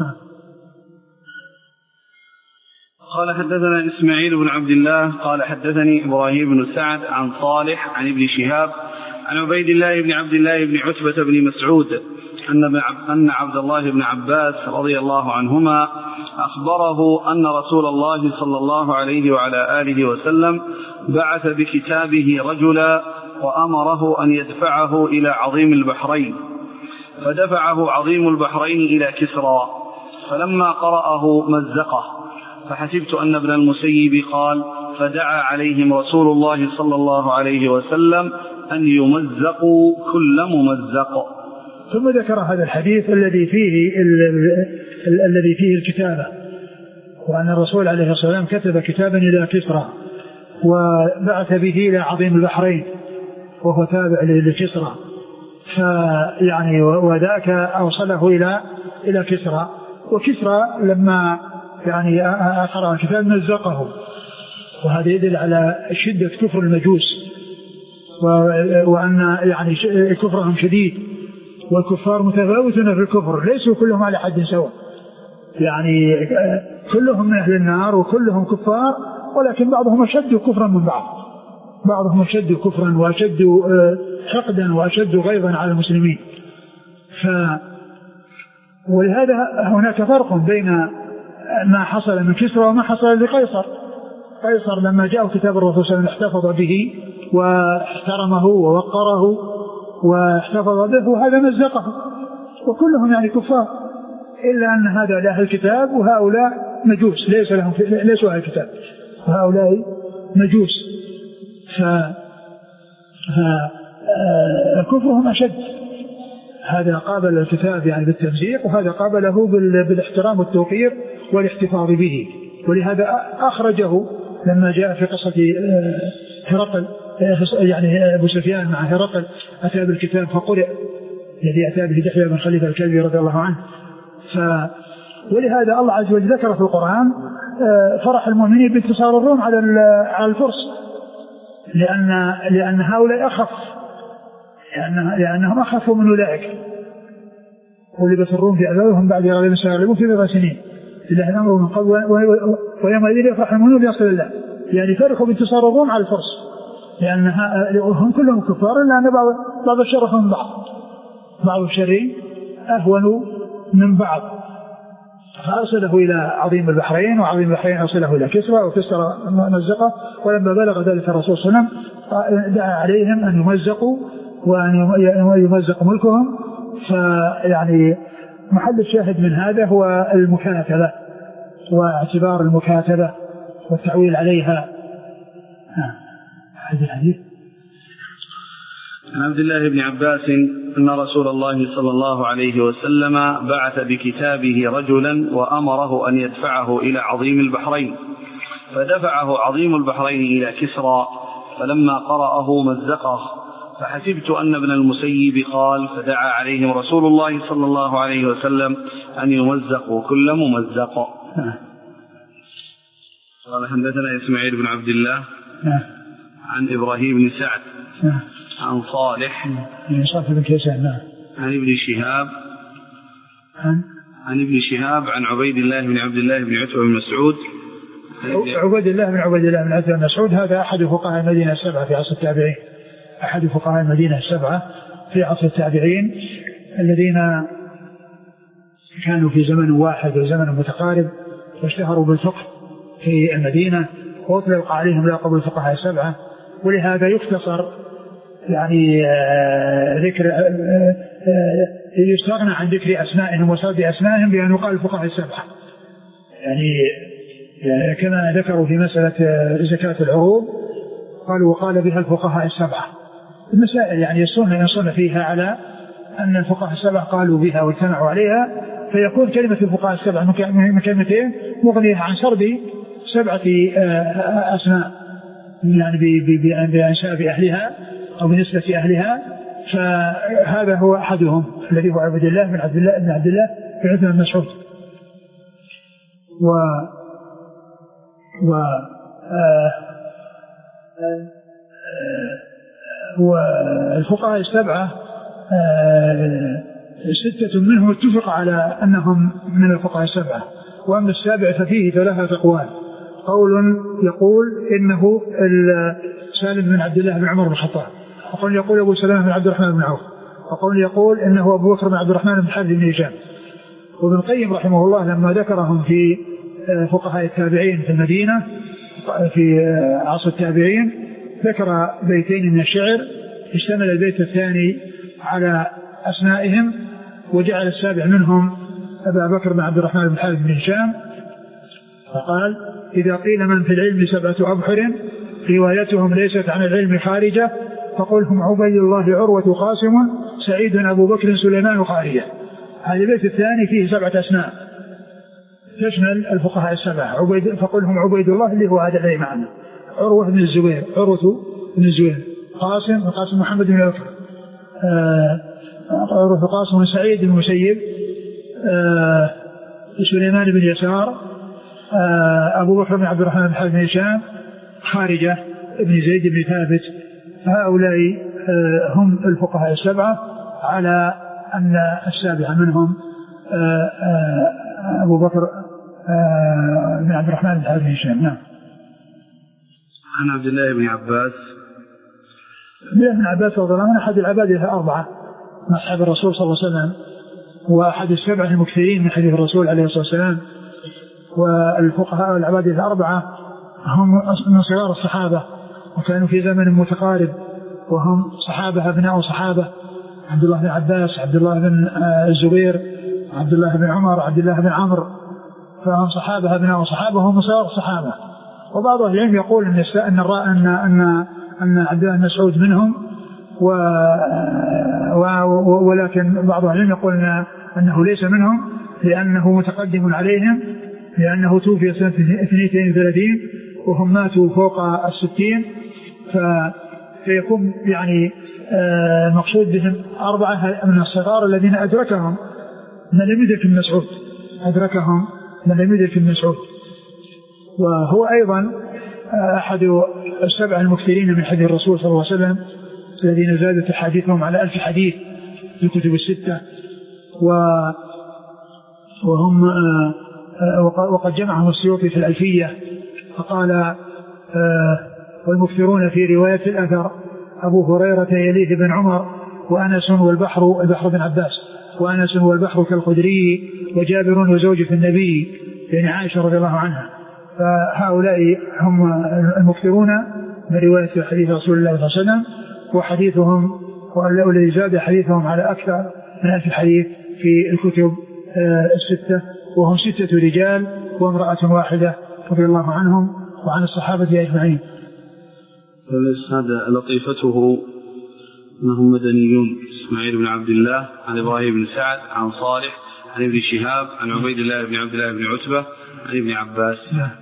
قال حدثنا إسماعيل بن عبد الله قال حدثني إبراهيم بن سعد عن صالح عن ابن شهاب عن عبيد الله بن عبد الله بن عتبة بن مسعود أن عبد الله بن عباس رضي الله عنهما أخبره أن رسول الله صلى الله عليه وعلى آله وسلم بعث بكتابه رجلا وأمره أن يدفعه إلى عظيم البحرين، فدفعه عظيم البحرين إلى كسرى، فلما قرأه مزقه، فحسبت أن ابن المسيب قال فدعا عليهم رسول الله صلى الله عليه وسلم أن يمزقوا كل ممزق. ثم ذكر هذا الحديث الذي فيه الذي فيه الكتابة، وأن الرسول عليه الصلاة والسلام كتب كتابا إلى كسرى وبعث به إلى عظيم البحرين وهو تابع لكسرى، فيعني وذاك أوصله إلى إلى كسرى، وكسرى لما يعني أقرأ الكتاب مزقه، وهذا يدل على شدة كفر المجوس وأن يعني كفرهم شديد، والكفار متفاوتون في الكفر، ليسوا كلهم على حد سواء، يعني كلهم من أهل النار وكلهم كفار، ولكن بعضهم أشد كفرا من بعض، بعضهم أشد كفرا وأشد حقدا وأشد غيظا على المسلمين. ف ولهذا هناك فرق بين ما حصل من كسرى وما حصل لقيصر. قيصر لما جاء كتاب الرسول صلى الله عليه وسلم احتفظ به واحترمه ووقره واحتفظ به، وهذا مزقه، وكلهم يعني كفار، إلا أن هذا لأهل الكتاب وهؤلاء مجوس ليس لهم ليسوا أهل الكتاب، وهؤلاء مجوس، ف... فكفرهم أشد هذا قابل الكتاب يعني بالتمزيق، وهذا قابله بالاحترام والتوقير والاحتفاظ به. ولهذا أخرجه لما جاء في قصة هرقل يعني أبو سفيان مع هرقل أتى بالكتاب فقرئ الذي أتى به دحية بن خليفة الكلبي رضي الله عنه. ف ولهذا الله عز وجل ذكر في القرآن فرح المؤمنين بانتصار الروم على على الفرس، لأن لأن هؤلاء أخف، لأن لأنهم أخفوا من أولئك. غلبت الروم في أعدائهم بعد غلبهم سيغلبون في بضع سنين لله الأمر من قبل ويومئذ يفرح المؤمنون بنصر الله. يعني فرحوا بانتصار الروم على الفرس لأن هم كلهم كفار، إلا أن بعض بعض الشر من بعض، بعض الشرين أهون من بعض. فأرسله إلى عظيم البحرين، وعظيم البحرين أرسله إلى كسرى، وكسرى مزقه. ولما بلغ ذلك الرسول صلى الله عليه وسلم دعا عليهم أن يمزقوا وأن يمزق ملكهم. فيعني محل الشاهد من هذا هو المكاتبة واعتبار المكاتبة والتعويل عليها. هذا الحديث عن عبد الله بن عباس أن رسول الله صلى الله عليه وسلم بعث بكتابه رجلا وأمره أن يدفعه إلى عظيم البحرين، فدفعه عظيم البحرين إلى كسرى، فلما قرأه مزقه، فحسبت أن ابن المسيب قال، فدعا عليهم رسول الله صلى الله عليه وسلم أن يمزقوا كل ممزق. قال حدثنا إسماعيل بن عبد الله عن إبراهيم بن سعد عن صالح بن كيسان عن ابن شهاب عن ابن شهاب عن عبيد الله بن عبد الله بن عتبة بن مسعود. عبيد الله بن عبيد الله بن عتبة بن مسعود هذا أحد فقهاء المدينة السبعة في عصر التابعين، أحد فقهاء المدينة السبعة في عصر التابعين الذين كانوا في زمن واحد وزمن متقارب واشتهروا بالفقه في المدينة، وأطلق عليهم لقب الفقهاء السبعة. ولهذا يختصر يعني ذكر يستغنى عن ذكر أسمائهم وسرد أسمائهم بأن يقال الفقهاء السبعة، يعني كما ذكروا في مسألة زكاة العروض قالوا وقال بها الفقهاء السبعة. المسائل يعني يصون ينصون فيها على أن الفقهاء السبعة قالوا بها واجتمعوا عليها، فيكون كلمة الفقهاء السبعة من كلمتين مغنية عن سرد سبعة أسماء يعني بأنساب أهلها أو بنسبة أهلها. فهذا هو أحدهم الذي هو عبد الله بن عبد الله بن عبد الله بن عتبة بن مسعود. و و والفقهاء السبعة ستة منهم اتفق على أنهم من الفقهاء السبعة، وأما السابع ففيه ثلاثة أقوال. قول يقول إنه سالم بن عبد الله بن عمر بن الخطاب، وقول يقول أبو سلمة بن عبد الرحمن بن عوف، وقول يقول إنه أبو بكر بن عبد الرحمن بن حارث بن هشام. وابن القيم رحمه الله لما ذكرهم في فقهاء التابعين في المدينة في عصر التابعين ذكر بيتين من الشعر، اشتمل البيت الثاني على أسمائهم وجعل السابع منهم أبا بكر بن عبد الرحمن بن حارث بن هشام، فقال إذا قيل من في العلم سبعة أبحر روايتهم ليست عن العلم خارجة فقل هم عبيد الله عروة قاسم سعيد أبو بكر سليمان خارجة. هذا البيت الثاني فيه سبعة أسماء تشمل الفقهاء السبعة، عبيد فقل هم عبيد الله اللي هو هذا الذي معنا، عروة بن الزبير عروة بن الزبير، قاسم وقاسم محمد بن بكر، عروة قاسم سعيد بن المسيب، سليمان بن يسار، أبو بكر بن عبد الرحمن بن حارث بن هشام، خارجة بن زيد بن ثابت. هؤلاء هم الفقهاء السبعة على أن السابع منهم أبو بكر بن عبد الرحمن بن حارث بن هشام. نعم. عن عبد الله بن عباس بن عباس رضي الله عنه أحد العباد الأربعة من أصحاب الرسول صلى الله عليه وسلم، وأحد السبعة المكثرين من حديث الرسول عليه الصلاة والسلام. والفقهاء والعباد الأربعة هم من صغار الصحابة وكانوا في زمن متقارب، وهم صحابة أبناء صحابة، عبد الله بن عباس، عبد الله بن الزبير، عبد الله بن عمر، عبد الله بن عمرو، فهم صحابة أبناء صحابة وهم صغار الصحابة. وبعض أهل العلم يقول أن أن أن أن عبد الله بن مسعود منهم، و ولكن بعض العلم يقول أنه ليس منهم لأنه متقدم عليهم، لأنه توفي سنة اثنين وثلاثين وهم ماتوا فوق الستين، فيكون يعني مقصود بهم أربعة من الصغار الذين أدركهم من لم يدرك ابن مسعود، أدركهم من لم يدرك ابن مسعود. وهو أيضا أحد السبع المكثرين من حديث الرسول صلى الله عليه وسلم الذين زادت حديثهم على ألف حديث في الكتب الستة، وهم وقد جمعهم السيوطي في الألفية فقال والمكثرون في رواية الأثر أبو هريرة يليه بن عمر وأنس والبحر البحر بن عباس وأنس والبحر كالخدري وجابر وزوجة النبي يعني عائشة رضي الله عنها. فهؤلاء هم المكثرون من رواية حديث رسول الله صلى الله عليه وسلم، وحديثهم والذي زاد حديثهم على أكثر من ألف حديث في الكتب الستة، وهم ستة رجال وامرأة واحدة رضي الله عنهم وعن الصحابة أجمعين. هذا لطيفته أنهم مدنيون، إسماعيل بن عبد الله عن إبراهيم بن سعد عن صالح عن ابن شهاب عن عبيد الله بن عبد الله بن عتبة عن ابن عباس.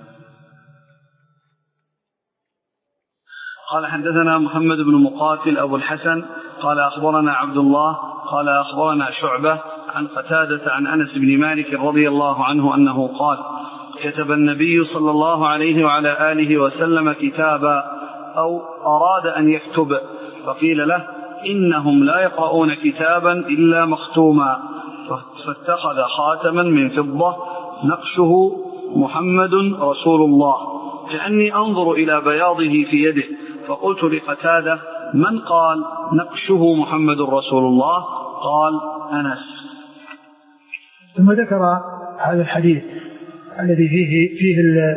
قال حدثنا محمد بن مقاتل أبو الحسن قال أخبرنا عبد الله قال أخبرنا شعبة عن قتادة عن أنس بن مالك رضي الله عنه أنه قال كتب النبي صلى الله عليه وعلى آله وسلم كتابا أو أراد أن يكتب فقيل له إنهم لا يقرؤون كتابا إلا مختوما، فاتخذ خاتما من فضة نقشه محمد رسول الله كأني أنظر إلى بياضه في يده، فقلت لقتادة من قال نقشه محمد رسول الله؟ قال أنس. ثم ذكر هذا الحديث الذي فيه فيه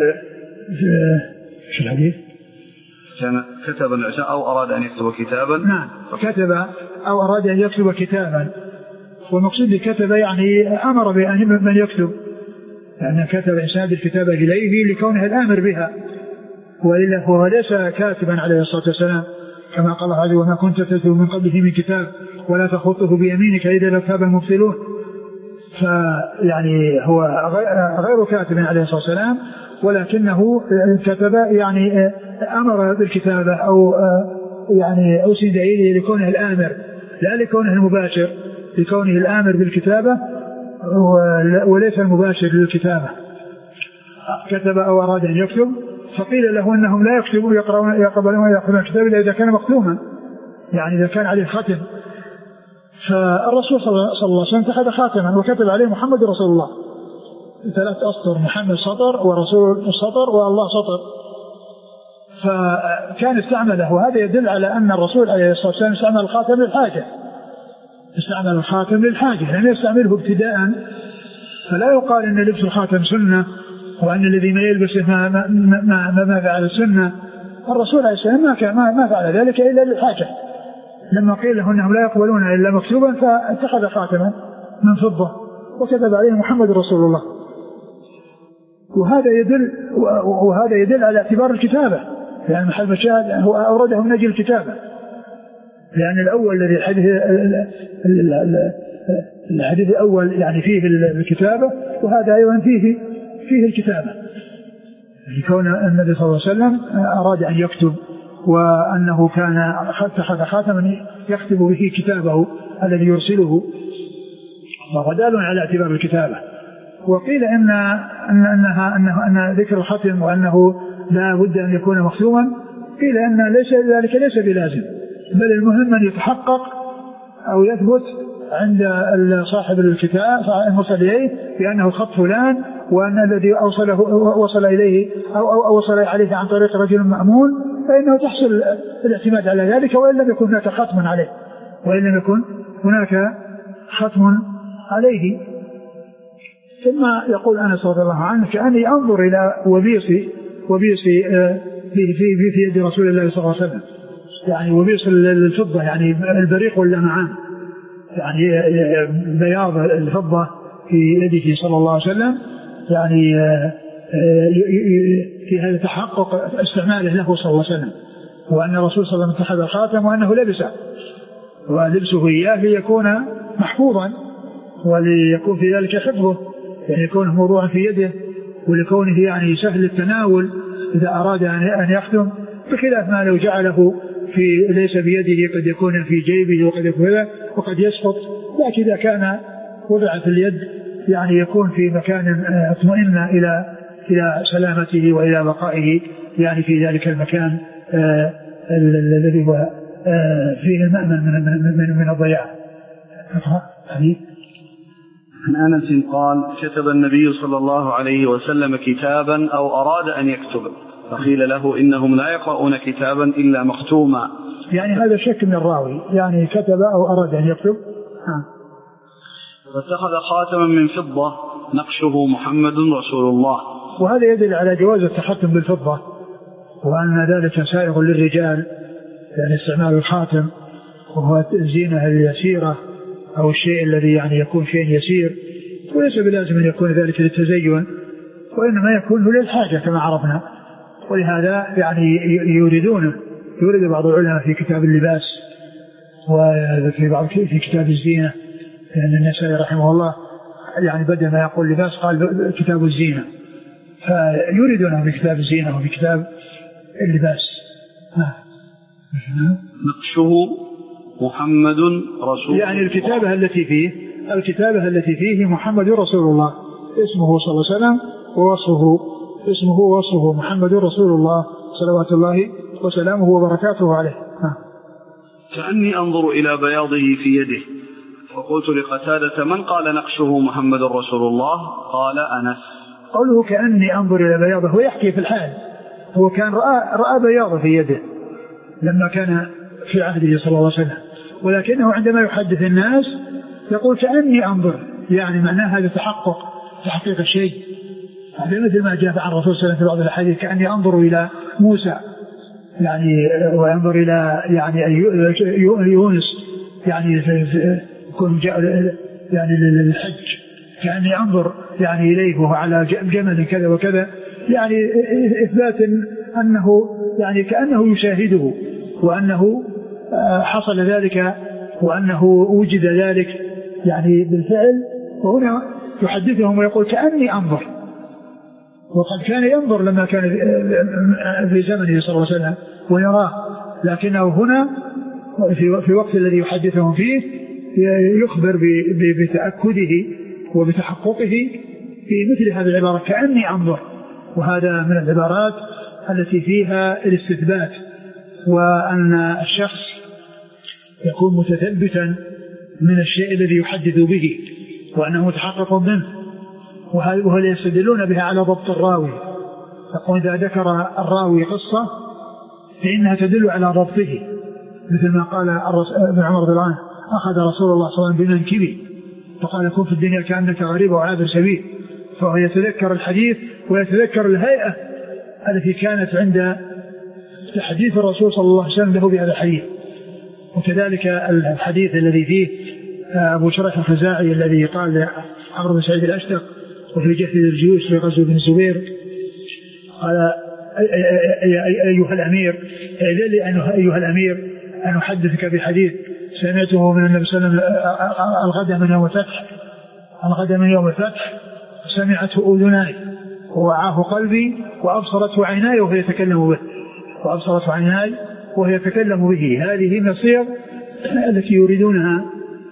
شو الحديث؟ كان كتب العشاء أو أراد أن يكتب كتابا. نعم، كتب أو أراد أن يكتب كتابا، والمقصود بكتب يعني أمر بأن من يكتب، لأن كتب إسناد الكتابة إليه لكونه الآمر بها، وإلا هو ليس كاتبا عليه الصلاة والسلام كما قال الله عز وجل وما كنت تتلو من قبله من كتاب ولا تخطه بيمينك إذا لارتاب المبطلون. فيعني هو غير كاتب عليه الصلاة والسلام، ولكنه كتب يعني أمر بالكتابة أو يعني أوسند إليه لكونه الآمر لا لكونه المباشر، لكونه الآمر بالكتابة وليس المباشر للكتابة. كتب أو أراد أن يكتب فقيل له أنهم لا يكتبوا يقرؤون يقبلون ويأخذون الكتاب إلا إذا كان مختوما، يعني إذا كان عليه ختم. فالرسول صلى الله عليه وسلم اتخذ خاتما وكتب عليه محمد رسول الله، ثلاث أسطر، محمد سطر ورسول سطر والله سطر، فكان استعمله، وهذا يدل على أن الرسول عليه الصلاة والسلام استعمل الخاتم للحاجة، استعمل الخاتم للحاجة لم يستعمله ابتداء. فلا يقال أن لبس الخاتم سنة وأن الذي ما يلبسه ما, ما, ما, ما, ما فعل السنة. الرسول عليه الصلاة والسلام ما, ما فعل ذلك إلا للحاجة، لما قيل له أنهم لا يقبلون إلا مكتوبا فاتخذ خاتما من فضة وكتب عليه محمد رسول الله. وهذا يدل وهذا يدل على اعتبار الكتابة، لأن محل مشاهد هو أورده من أجل الكتابة، لأن الأول الذي الحديث الحديث الأول يعني فيه الكتابة، وهذا أيضا فيه فيه الكتابة، لكون النبي صلى الله عليه وسلم أراد أن يكتب، وأنه كان اتخذ خاتما يكتب به كتابه الذي يرسله، وهو دال على اعتبار الكتابة. وقيل إن أن أنها أنه أن ذكر الختم وأنه لا بد أن يكون مختوما، قيل أن ليس ذلك ليس بلازم، بل المهم أن يتحقق أو يثبت عند صاحب الكتاب المرسل إليه بأنه خط فلان، وأن الذي أوصله وصل إليه أو, أو وصل عليه عن طريق رجل مأمون، فإنه تحصل الاعتماد على ذلك، وإن لم يكن هناك ختم عليه وإن لم يكن هناك ختم عليه. ثم يقول أنس رضي الله عنه كأني أنظر إلى وبيصي وبيصي في في في يد رسول الله صلى الله عليه وسلم، يعني وبيص الفضة يعني البريق واللمعان، يعني بياض الفضة في يده صلى الله عليه وسلم، يعني في هذا تحقق استعماله له صلى الله عليه وسلم، وأن الرسول صلى الله عليه وسلم اتخذ الخاتم وأنه لبسه، ولبسه إياه ليكون محفوظا وليكون في ذلك حفظه، يعني يكون موضوعا في يده ولكونه يعني سهل التناول إذا أراد أن يختم، بخلاف ما لو جعله في ليس بيده قد يكون في جيبه وقد يكون وقد يسقط. لكن إذا كان وضع في اليد يعني يكون في مكان اطمئن إلى إلى سلامته وإلى بقائه يعني في ذلك المكان الذي هو فيه المأمن من, من, من الضياع. عن أنس قال: كتب النبي صلى الله عليه وسلم كتابا أو أراد أن يكتب، فقيل له: إنهم لا يقرؤون كتابا إلا مختوما. يعني هذا شك من الراوي، يعني كتب أو أراد أن يكتب. ها. فاتخذ خاتما من فضة نقشه محمد رسول الله. وهذا يدل على جواز التختم بالفضة، وأن ذلك سائغ للرجال، يعني استعمال الخاتم وهو الزينة اليسيرة أو الشيء الذي يعني يكون شيء يسير، وليس بلازم أن يكون ذلك للتزين، وإنما يكون للحاجة كما عرفنا. ولهذا يعني يريدونه يورد بعض العلماء في كتاب اللباس وفي بعض في كتاب الزينة، لأن النسائي رحمه الله يعني بدل ما يقول لباس قال كتاب الزينة، فيريدونه في كتاب الزينة وفي كتاب اللباس. نقشه محمد رسول يعني الكتابة التي فيه الكتابة التي فيه محمد رسول الله، اسمه صلى الله عليه وسلم ووصفه اسمه ووصفه محمد رسول الله صلوات الله وسلامه وبركاته عليه. ها. كأني أنظر إلى بياضه في يده، فقلت لقتادة: من قال نقشه محمد رسول الله؟ قال: أنس. قوله كأني أنظر إلى بياضه هو يحكي في الحال، هو كان رأى, رأى بياضه في يده لما كان في عهده صلى الله عليه وسلم، ولكنه عندما يحدث الناس يقول كأني أنظر، يعني معناه هذا تحقق تحقيق الشيء، هذا مثل ما جاء عن الرسول صلى الله عليه وسلم في بعض الحديث: كأني أنظر إلى موسى، يعني وينظر إلى يعني يونس، يعني يكون يعني للحج، كأني أنظر يعني إليه وهو على جمل كذا وكذا، يعني إثبات أنه يعني كأنه يشاهده وأنه حصل ذلك وأنه وجد ذلك يعني بالفعل. وهنا يحدثهم ويقول كأني أنظر، وقد كان ينظر لما كان في زمنه صلى الله عليه وسلم ويراه، لكنه هنا في وقت الذي يحدثهم فيه يخبر بتأكده وبتحققه في مثل هذه العبارة كأني أنظر. وهذا من العبارات التي فيها الاستثبات، وأن الشخص يكون متثبتا من الشيء الذي يحدث به وأنه متحقق منه، وهل يستدلون بها على ضبط الراوي. يقول إذا ذكر الراوي قصة فإنها تدل على ضبطه، مثل ما قال ابن عمر رضي الله عنه: أخذ رسول الله صلى الله عليه وسلم بمنكبي فقال: كن في الدنيا كأنك غريب وعابر سبيل. فهو يتذكر الحديث ويتذكر الهيئة التي كانت عند تحديث الرسول صلى الله عليه وسلم له بهذا الحديث. وكذلك الحديث الذي فيه أبو شريح الخزاعي الذي قال لعمرو بن سعيد الأشتق وفي جهد الجيوش في غزوة بن الزبير قال: أيها الأمير إذن لي أيها الأمير أن أحدثك بحديث سمعته من النبي صلى الله عليه وسلم الغد من يوم الفتح الغد من يوم الفتح سمعته أذناي ووعاه قلبي وأبصرته عيناي وهو يتكلم به وأبصرته عيناي وهو يتكلم به. هذه من الصيغ التي يريدونها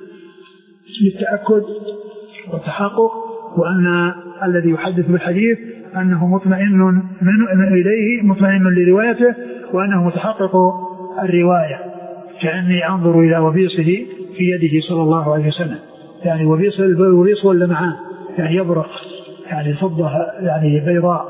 للتأكد والتحقق، وأن الذي يحدث بالحديث أنه مطمئن من إليه مطمئن لروايته وأنه متحقق الرواية. كأني أنظر إلى وبيصه في يده صلى الله عليه وسلم، يعني وبيص الوبيص ولا معاه يعني يبرق، يعني الفضة يعني بيضاء.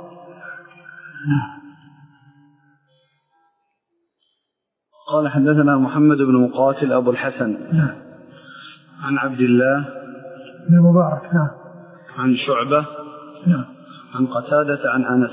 قال: حدثنا محمد بن مقاتل أبو الحسن عن عبد الله بن مبارك عن شعبة عن قتادة عن أنس.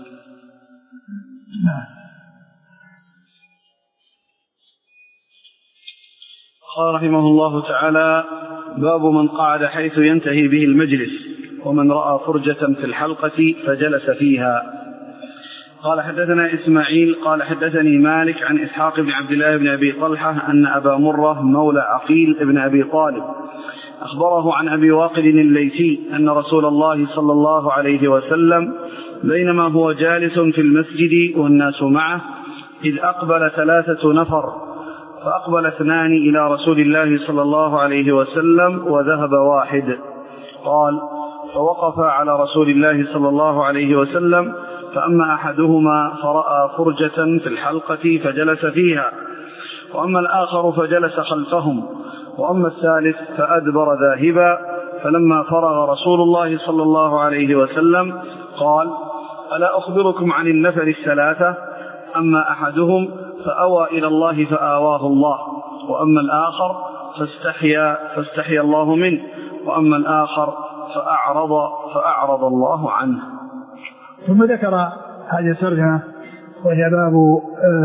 قال رحمه الله تعالى: باب من قعد حيث ينتهي به المجلس ومن رأى فرجة في الحلقة فجلس فيها. قال حدثنا إسماعيل قال حدثني مالك عن إسحاق بن عبد الله بن أبي طلحة أن أبا مرة مولى عقيل بن أبي طالب أخبره عن أبي واقد الليثي أن رسول الله صلى الله عليه وسلم بينما هو جالس في المسجد والناس معه إذ أقبل ثلاثة نفر فأقبل اثنان إلى رسول الله صلى الله عليه وسلم وذهب واحد. قال فوقف على رسول الله صلى الله عليه وسلم فأما أحدهما فرأى فرجة في الحلقة فجلس فيها، وأما الآخر فجلس خلفهم، وأما الثالث فأدبر ذاهبا. فلما فرغ رسول الله صلى الله عليه وسلم قال ألا أخبركم عن النفر الثلاثة؟ أما أحدهم فأوى إلى الله فآواه الله، وأما الآخر فاستحيا فاستحيا الله منه، وأما الآخر فأعرض فأعرض الله عنه. ثم ذكر هذه الترجمة وهي باب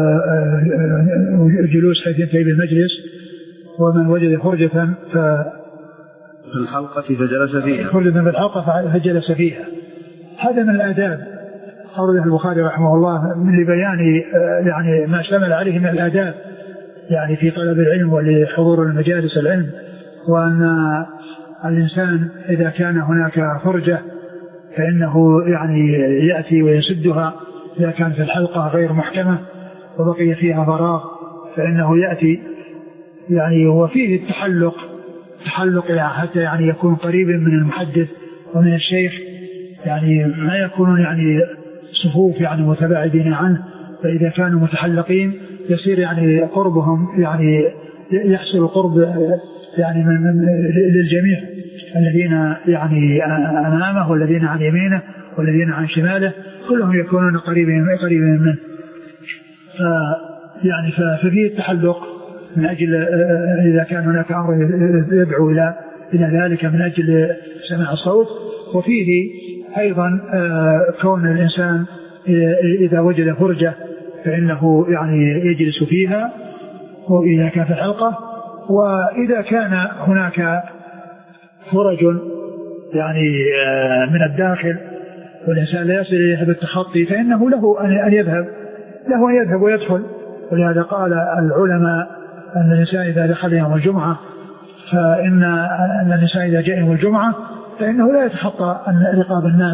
جلوس حيث ينتهي بالمجلس، ومن وجد فرجة ف في الحلقة فجلس فيها فرجة في الحلقة فجلس فيها. هذا من الآداب أورده البخاري رحمه الله لبيان يعني ما شمل عليه من الآداب يعني في طلب العلم ولحضور المجالس العلم، وأن الإنسان إذا كان هناك فرجة فإنه يعني يأتي ويسدها إذا كان في الحلقة غير محكمة وبقي فيها فراغ فإنه يأتي يعني وفيه التحلق تحلق حتى يعني يكون قريبا من المحدث ومن الشيخ، يعني ما يكونون يعني صفوف يعني متباعدين عنه، فإذا كانوا متحلقين يصير يعني قربهم يعني يحصل قرب يعني من من للجميع الذين يعني أمامه والذين عن يمينه والذين عن شماله كلهم يكونون قريبين قريبين منه. يعني ففيه التحلق من أجل إذا كان هناك أمر يدعو إلى إلى ذلك من أجل سماع الصوت. وفيه أيضا كون الإنسان إذا وجد فرجة فإنه يعني يجلس فيها وإذا كان في الحلقة، وإذا كان هناك فرج يعني من الداخل والإنسان لا يصل إليه بالتخطي فإنه له أن يذهب له أن يذهب ويدخل. ولهذا قال العلماء أن الإنسان إذا دخل يوم الجمعة فإن أن الإنسان إذا جاء يوم الجمعة فإنه لا يتخطى رقاب الناس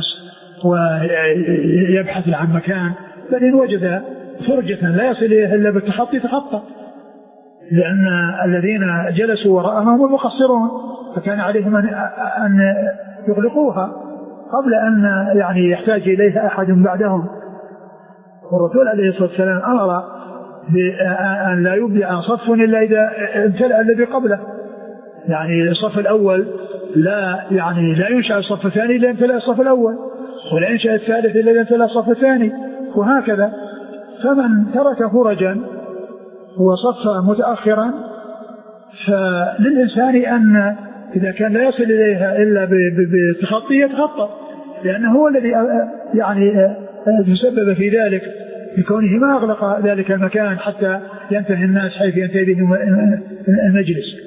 ويبحث عن مكان، بل إن وجد فرجة لا يصل إليه إلا بالتخطي تخطى، لأن الذين جلسوا وراءهم هم المقصرون فكان عليهم أن يغلقوها قبل أن يعني يحتاج إليها أحد بعدهم. والرسول عليه الصلاة والسلام أمر بأن لا يبدأ صف إلا إذا امتلأ الذي قبله، يعني الصف الأول لا يعني لا ينشأ الصف الثاني إلا امتلأ الصف الأول، ولا ينشأ الثالث إلا امتلأ الصف الثاني، وهكذا. فمن ترك فرجا وصف متأخرا فللإنسان أن إذا كان لا يصل إليها إلا بالتخطي يتخطى، لأنه هو الذي يعني تسبب في ذلك بكونه ما أغلق ذلك المكان حتى ينتهي الناس حيث ينتهي بهم المجلس.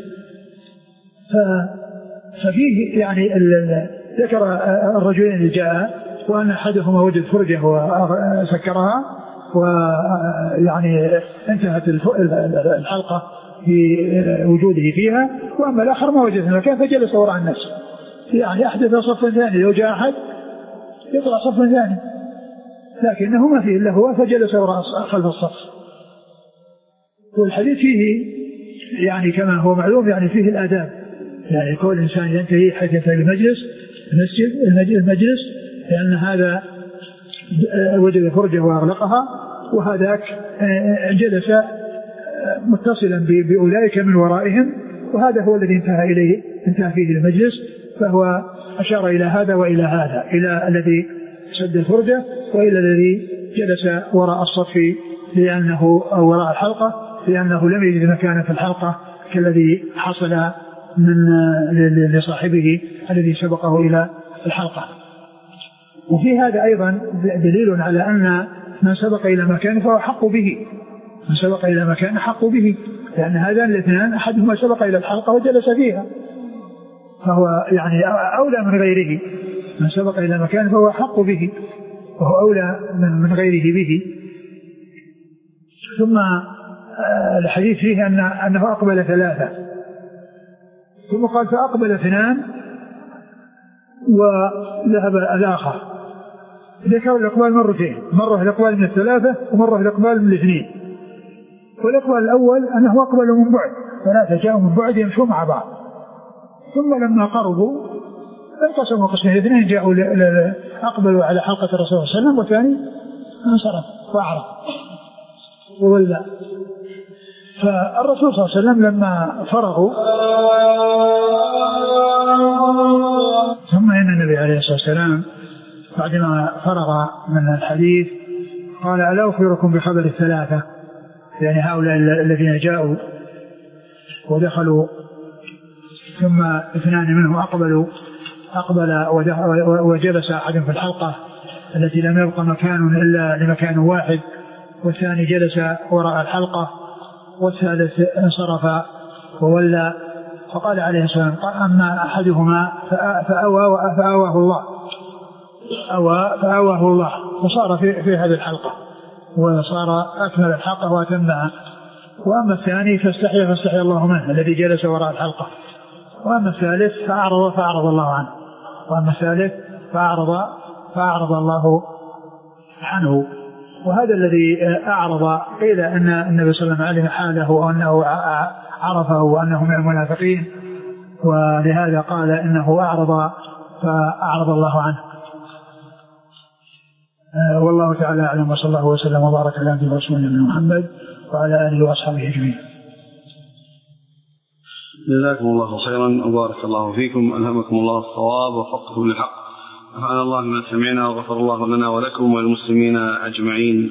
ففيه يعني ذكر الرجلين اللي جاء وأن أحدهما وجد فرجة وسكرها ويعني انتهت الحلقة بوجوده فيها، وأما الآخر ما وجد المكان فجلس وراء الناس، يعني أحدث صف ثاني، لو جاء أحد يطلع صف ثاني لكنه ما فيه إلا هو فجلس وراء خلف الصف. والحديث فيه يعني كما هو معلوم يعني فيه الآداب، يعني كل إنسان ينتهي حيث ينتهي المجلس المسجد المجلس لأن هذا وجد فرجة وأغلقها، وهذاك جلس متصلا بأولئك من ورائهم، وهذا هو الذي انتهى إليه انتهى فيه المجلس. فهو أشار إلى هذا وإلى هذا، إلى الذي سد الفرجة وإلى الذي جلس وراء الصف لأنه أو وراء الحلقة لأنه لم يجد مكانا في الحلقة كالذي حصل من لصاحبه الذي سبقه إلى الحلقة. وفي هذا أيضا دليل على أن من سبق إلى مكان فهو حق به، من سبق إلى مكان حق به، لأن هذان الاثنان أحدهما سبق إلى الحلقة وجلس فيها فهو يعني أولى من غيره، من سبق إلى مكان فهو حق به. وهو أولى من غيره به. ثم الحديث فيه أن أنه أقبل ثلاثة، ثم قال فأقبل اثنان وذهب الآخر. ذكر الإقبال مرتين، مرة الإقبال من الثلاثة ومرة الإقبال من الاثنين. والإقبال الأول أنه أقبل من بعد، ثلاثة جاءوا من بعد يمشون مع بعض، ثم لما قربوا انقسموا قسمين، اثنين جاءوا أقبلوا على حلقة الرسول صلى الله عليه وسلم، والثاني انصرف وأعرض وولى. فالرسول صلى الله عليه وسلم لما فرغوا ثم إن النبي عليه الصلاة والسلام بعدما فرغ من الحديث قال ألا أخبركم بخبر الثلاثة، يعني هؤلاء الذين جاءوا ودخلوا ثم اثنان منهم أقبلوا أقبل وجلس أحد في الحلقة التي لم يبقى مكان إلا لمكان واحد، والثاني جلس وراء الحلقة، والثالث انصرف وولى. فقال عليه السلام أما أحدهما فأوى فأواه الله، أوى فأواه الله، وصار في, في هذه الحلقة وصار أكمل الحلقة وأتمها. وأما الثاني فاستحي فاستحي الله منه الذي جلس وراء الحلقة. وأما الثالث فأعرض فأعرض الله عنه. وأما الثالث فأعرض فأعرض الله عنه. وهذا الذي أعرض قيل أن النبي صلى الله عليه وسلم علم حاله وأنه عرفه وأنه من المنافقين، ولهذا قال إنه أعرض فأعرض الله عنه. والله تعالى أعلم، وصلى الله وسلم وبارك على عبده ورسوله محمد وعلى آله وأصحابه أجمعين. جزاكم الله خيرا وبارك الله فيكم، ألهمكم الله الصواب ووفقكم للحق، نفعنا الله بما سمعنا وغفر الله لنا ولكم وللمسلمين أجمعين.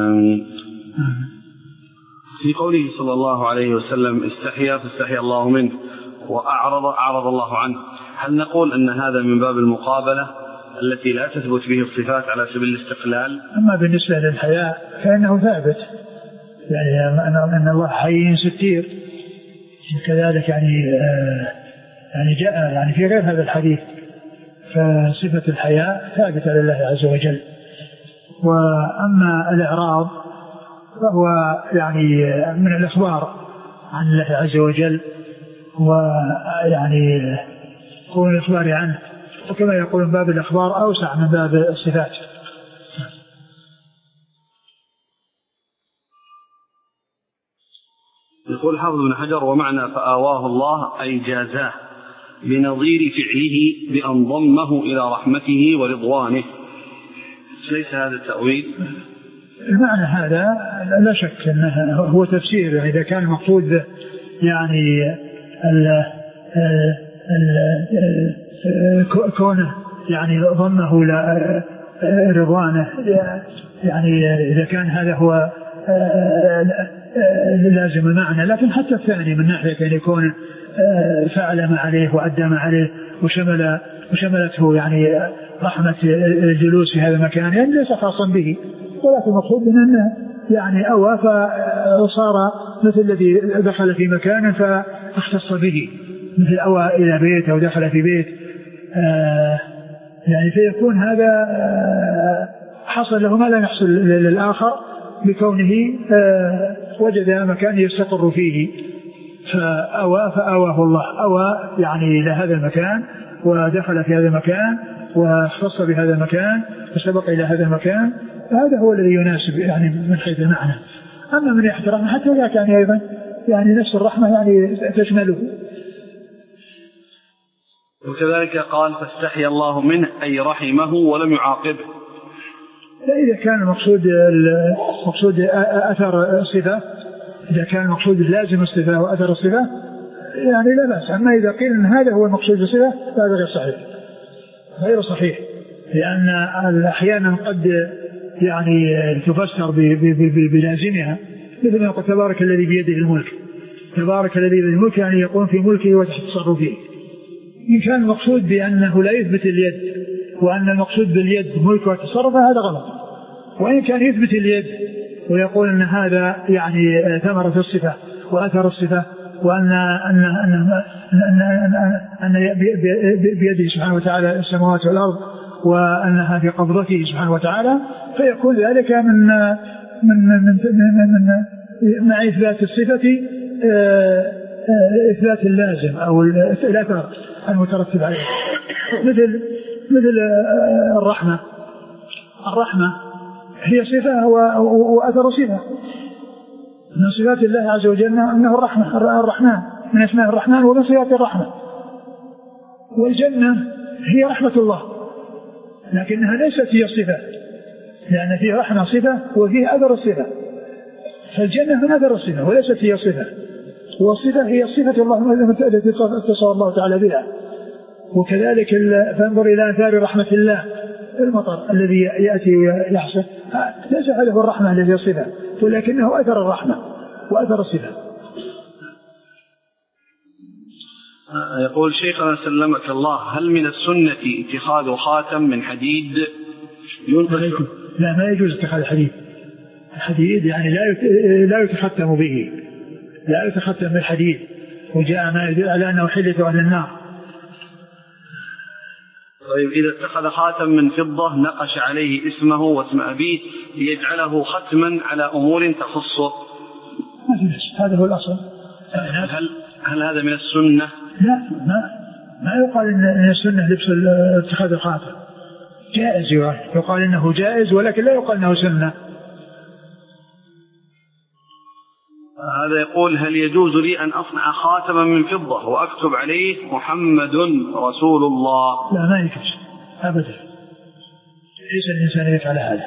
في قوله صلى الله عليه وسلم استحيا فاستحي الله منه وأعرض أعرض الله عنه، هل نقول أن هذا من باب المقابلة التي لا تثبت به الصفات على سبيل الاستقلال؟ أما بالنسبة للحياء فإنه ثابت، يعني أن الله حي ستير، كذلك يعني يعني جاء يعني في غير هذا الحديث، فصفة الحياء ثابتة لله عز وجل. وأما الإعراض فهو يعني من الإخبار عن الله عز وجل، ويعني يكون الإخبار عنه، وكما يقول من باب الإخبار أوسع من باب الصفات. يقول حافظ بن حجر ومعنى فآواه الله أي جازاه بنظير فعله بأن ضمه إلى رحمته ورضوانه، ليس هذا التأويل؟ المعنى هذا لا شك أنه هو تفسير، إذا كان المقصود يعني ال ال كونه يعني ضمه إلى رضوانه، يعني إذا كان هذا هو لازم معنى. لكن حتى الثاني من ناحية أن يكون فعل ما عليه وأدى ما عليه وشمل وشملته يعني رحمة الجلوس في هذا المكان، يعني ليس خاصا به، ولكن مقصود أنه يعني أوى فصار مثل الذي دخل في مكان فاختص به، مثل أوى إلى بيت أو دخل في بيت، يعني فيكون هذا حصل له ما لا يحصل للآخر بكونه وجد مكان يستقر فيه، فأوى فأواه الله، أوى يعني إلى هذا المكان ودخل في هذا المكان واختص بهذا المكان وسبق إلى هذا المكان، فهذا هو الذي يناسب يعني من حيث المعنى. أما من احترام حتى إذا كان أيضا يعني نفس الرحمة يعني تشمله. وكذلك قال فاستحي الله منه أي رحمه ولم يعاقبه. إذا كان المقصود المقصود أثر الصفة، إذا كان المقصود لازم الصفة وأثر الصفة يعني لا بأس. أما إذا قيل أن هذا هو المقصود بالصفة فهذا غير صحيح، غير صحيح، لأن أحيانا قد يعني تفسر بلازمها، مثل ما يقول تبارك الذي بيده الملك، تبارك الذي بيده الملك يعني يقوم في ملكه وتحت تصرفه. إن كان المقصود بأنه لا يثبت اليد وأن المقصود باليد ملك وتصرف هذا غلط، وإن كان يثبت اليد ويقول أن هذا يعني ثمرة الصفة وأثر الصفة، وأن أن أن أن, أن, أن بيده سبحانه وتعالى السماوات والأرض، وأنها في قبضته سبحانه وتعالى، فيكون ذلك من من من من, من مع إثبات الصفة إثبات اللازم أو الأثر المترتب عليه. مثل مثل الرحمة الرحمة هي صفة وأثر صفة من صفات الله عز وجل أنه الرحمة الرحمن من اسماء الرحمن ومن صفات الرحمة. والجنة هي رحمة الله لكنها ليست هي الصفة، لأن فيه رحمة صفة وفيه أثر الصفة، فالجنة من أثر الصفة وليست هي الصفة، والصفة هي صفة الله التي اتصف الله تعالى بها. وكذلك فانظر إلى آثار رحمة الله المطر الذي يأتي ويحصل، ليس هذه الرحمة التي هي الصفة ولكنه أثر الرحمة وأثر الصفة. يقول شيخنا سلمك الله، هل من السنة اتخاذ خاتم من حديد ينقش؟ لا، ما يجوز اتخاذ حديد. الحديد يعني لا لا يتختم به، لا يتختم بالحديد، وجاء ما يدل على أنه حلة أهل النار. طيب إذا اتخذ خاتم من فضة نقش عليه اسمه واسم أبيه ليجعله ختما على أمور تخصه، ما في بس، هذا هو الأصل. هل هل هذا من السنة؟ لا، ما ما يقال إن السنة لبس اتخاذ الخاتم، جائز، يقال إنه جائز ولكن لا يقال إنه سنة. هذا يقول هل يجوز لي أن أصنع خاتما من فضة وأكتب عليه محمد رسول الله؟ لا، ما يجوز أبدا، ليس الإنسان يفعل هذا.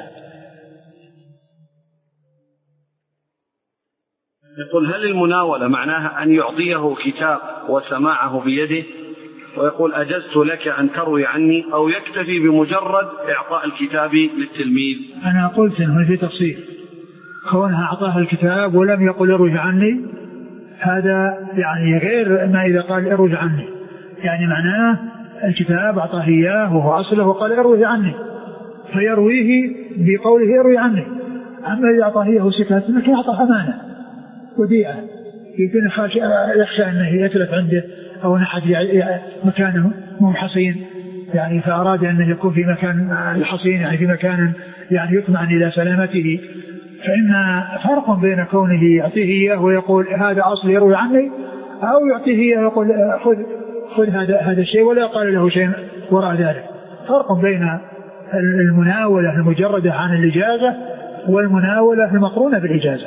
يقول هل المناولة معناها أن يعطيه كتاب وسماعه بيده ويقول أجزت لك أن تروي عني، أو يكتفي بمجرد إعطاء الكتاب للتلميذ؟ أنا قلت أنه في تفصيل، كونها أعطاها الكتاب ولم يقل اروج عني، هذا يعني غير ما إذا قال اروج عني، يعني معناه الكتاب أعطاه إياه وهو أصله وقال اروج عني فيرويه بقوله اروي عني. أما إذا أعطاه إياه صفات لكن أعطاه أمانة وديعة، يمكن يخشى أنه يتلف عنده أو أحد مكانه مو حصين، يعني فأراد أنه يكون في مكان الحصين، يعني في مكان يعني يطمئن إلى سلامته. فإن فرق بين كونه يعطيه إياه ويقول هذا أصل يروي عني، أو يعطيه إياه ويقول خذ خذ هذا هذا الشيء ولا قال له شيء وراء ذلك. فرق بين المناولة المجردة عن الإجازة والمناولة المقرونة بالإجازة.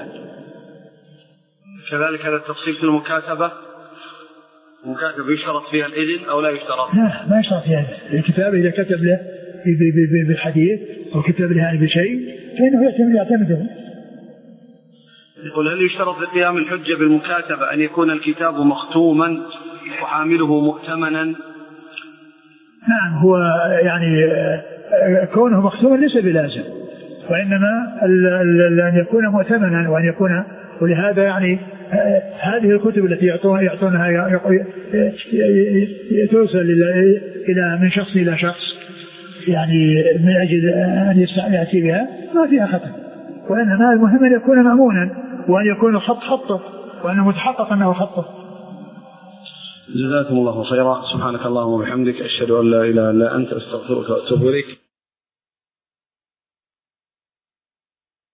كذلك هذا التفصيل في المكاتبة، المكاتبة يشترط فيها الإذن أو لا يشترط؟ لا، ما يشترط فيها الإذن. الكتاب إذا كتب له بالحديث أو كتب له بشيء فإنه يعتمد يعتمده. يقول هل يشترط لقيام الحجة بالمكاتبة أن يكون الكتاب مختوما وحامله مؤتمنا؟ نعم، هو يعني كونه مختوما ليس بلازم، وإنما أن يكون مؤتمنا وأن يكون، ولهذا يعني هذه الكتب التي يعطونها ترسل إلى من شخص إلى شخص يعني من أجل أن يأتي بها ما فيها ختم، وإنما المهم أن يكون مأمونا وأن يكون خط خطه وأنه متحقق أنه خطه. جزاكم الله خيرا. سبحانك اللهم وبحمدك، أشهد أن لا إله إلا أنت، أستغفرك وأتوب إليك.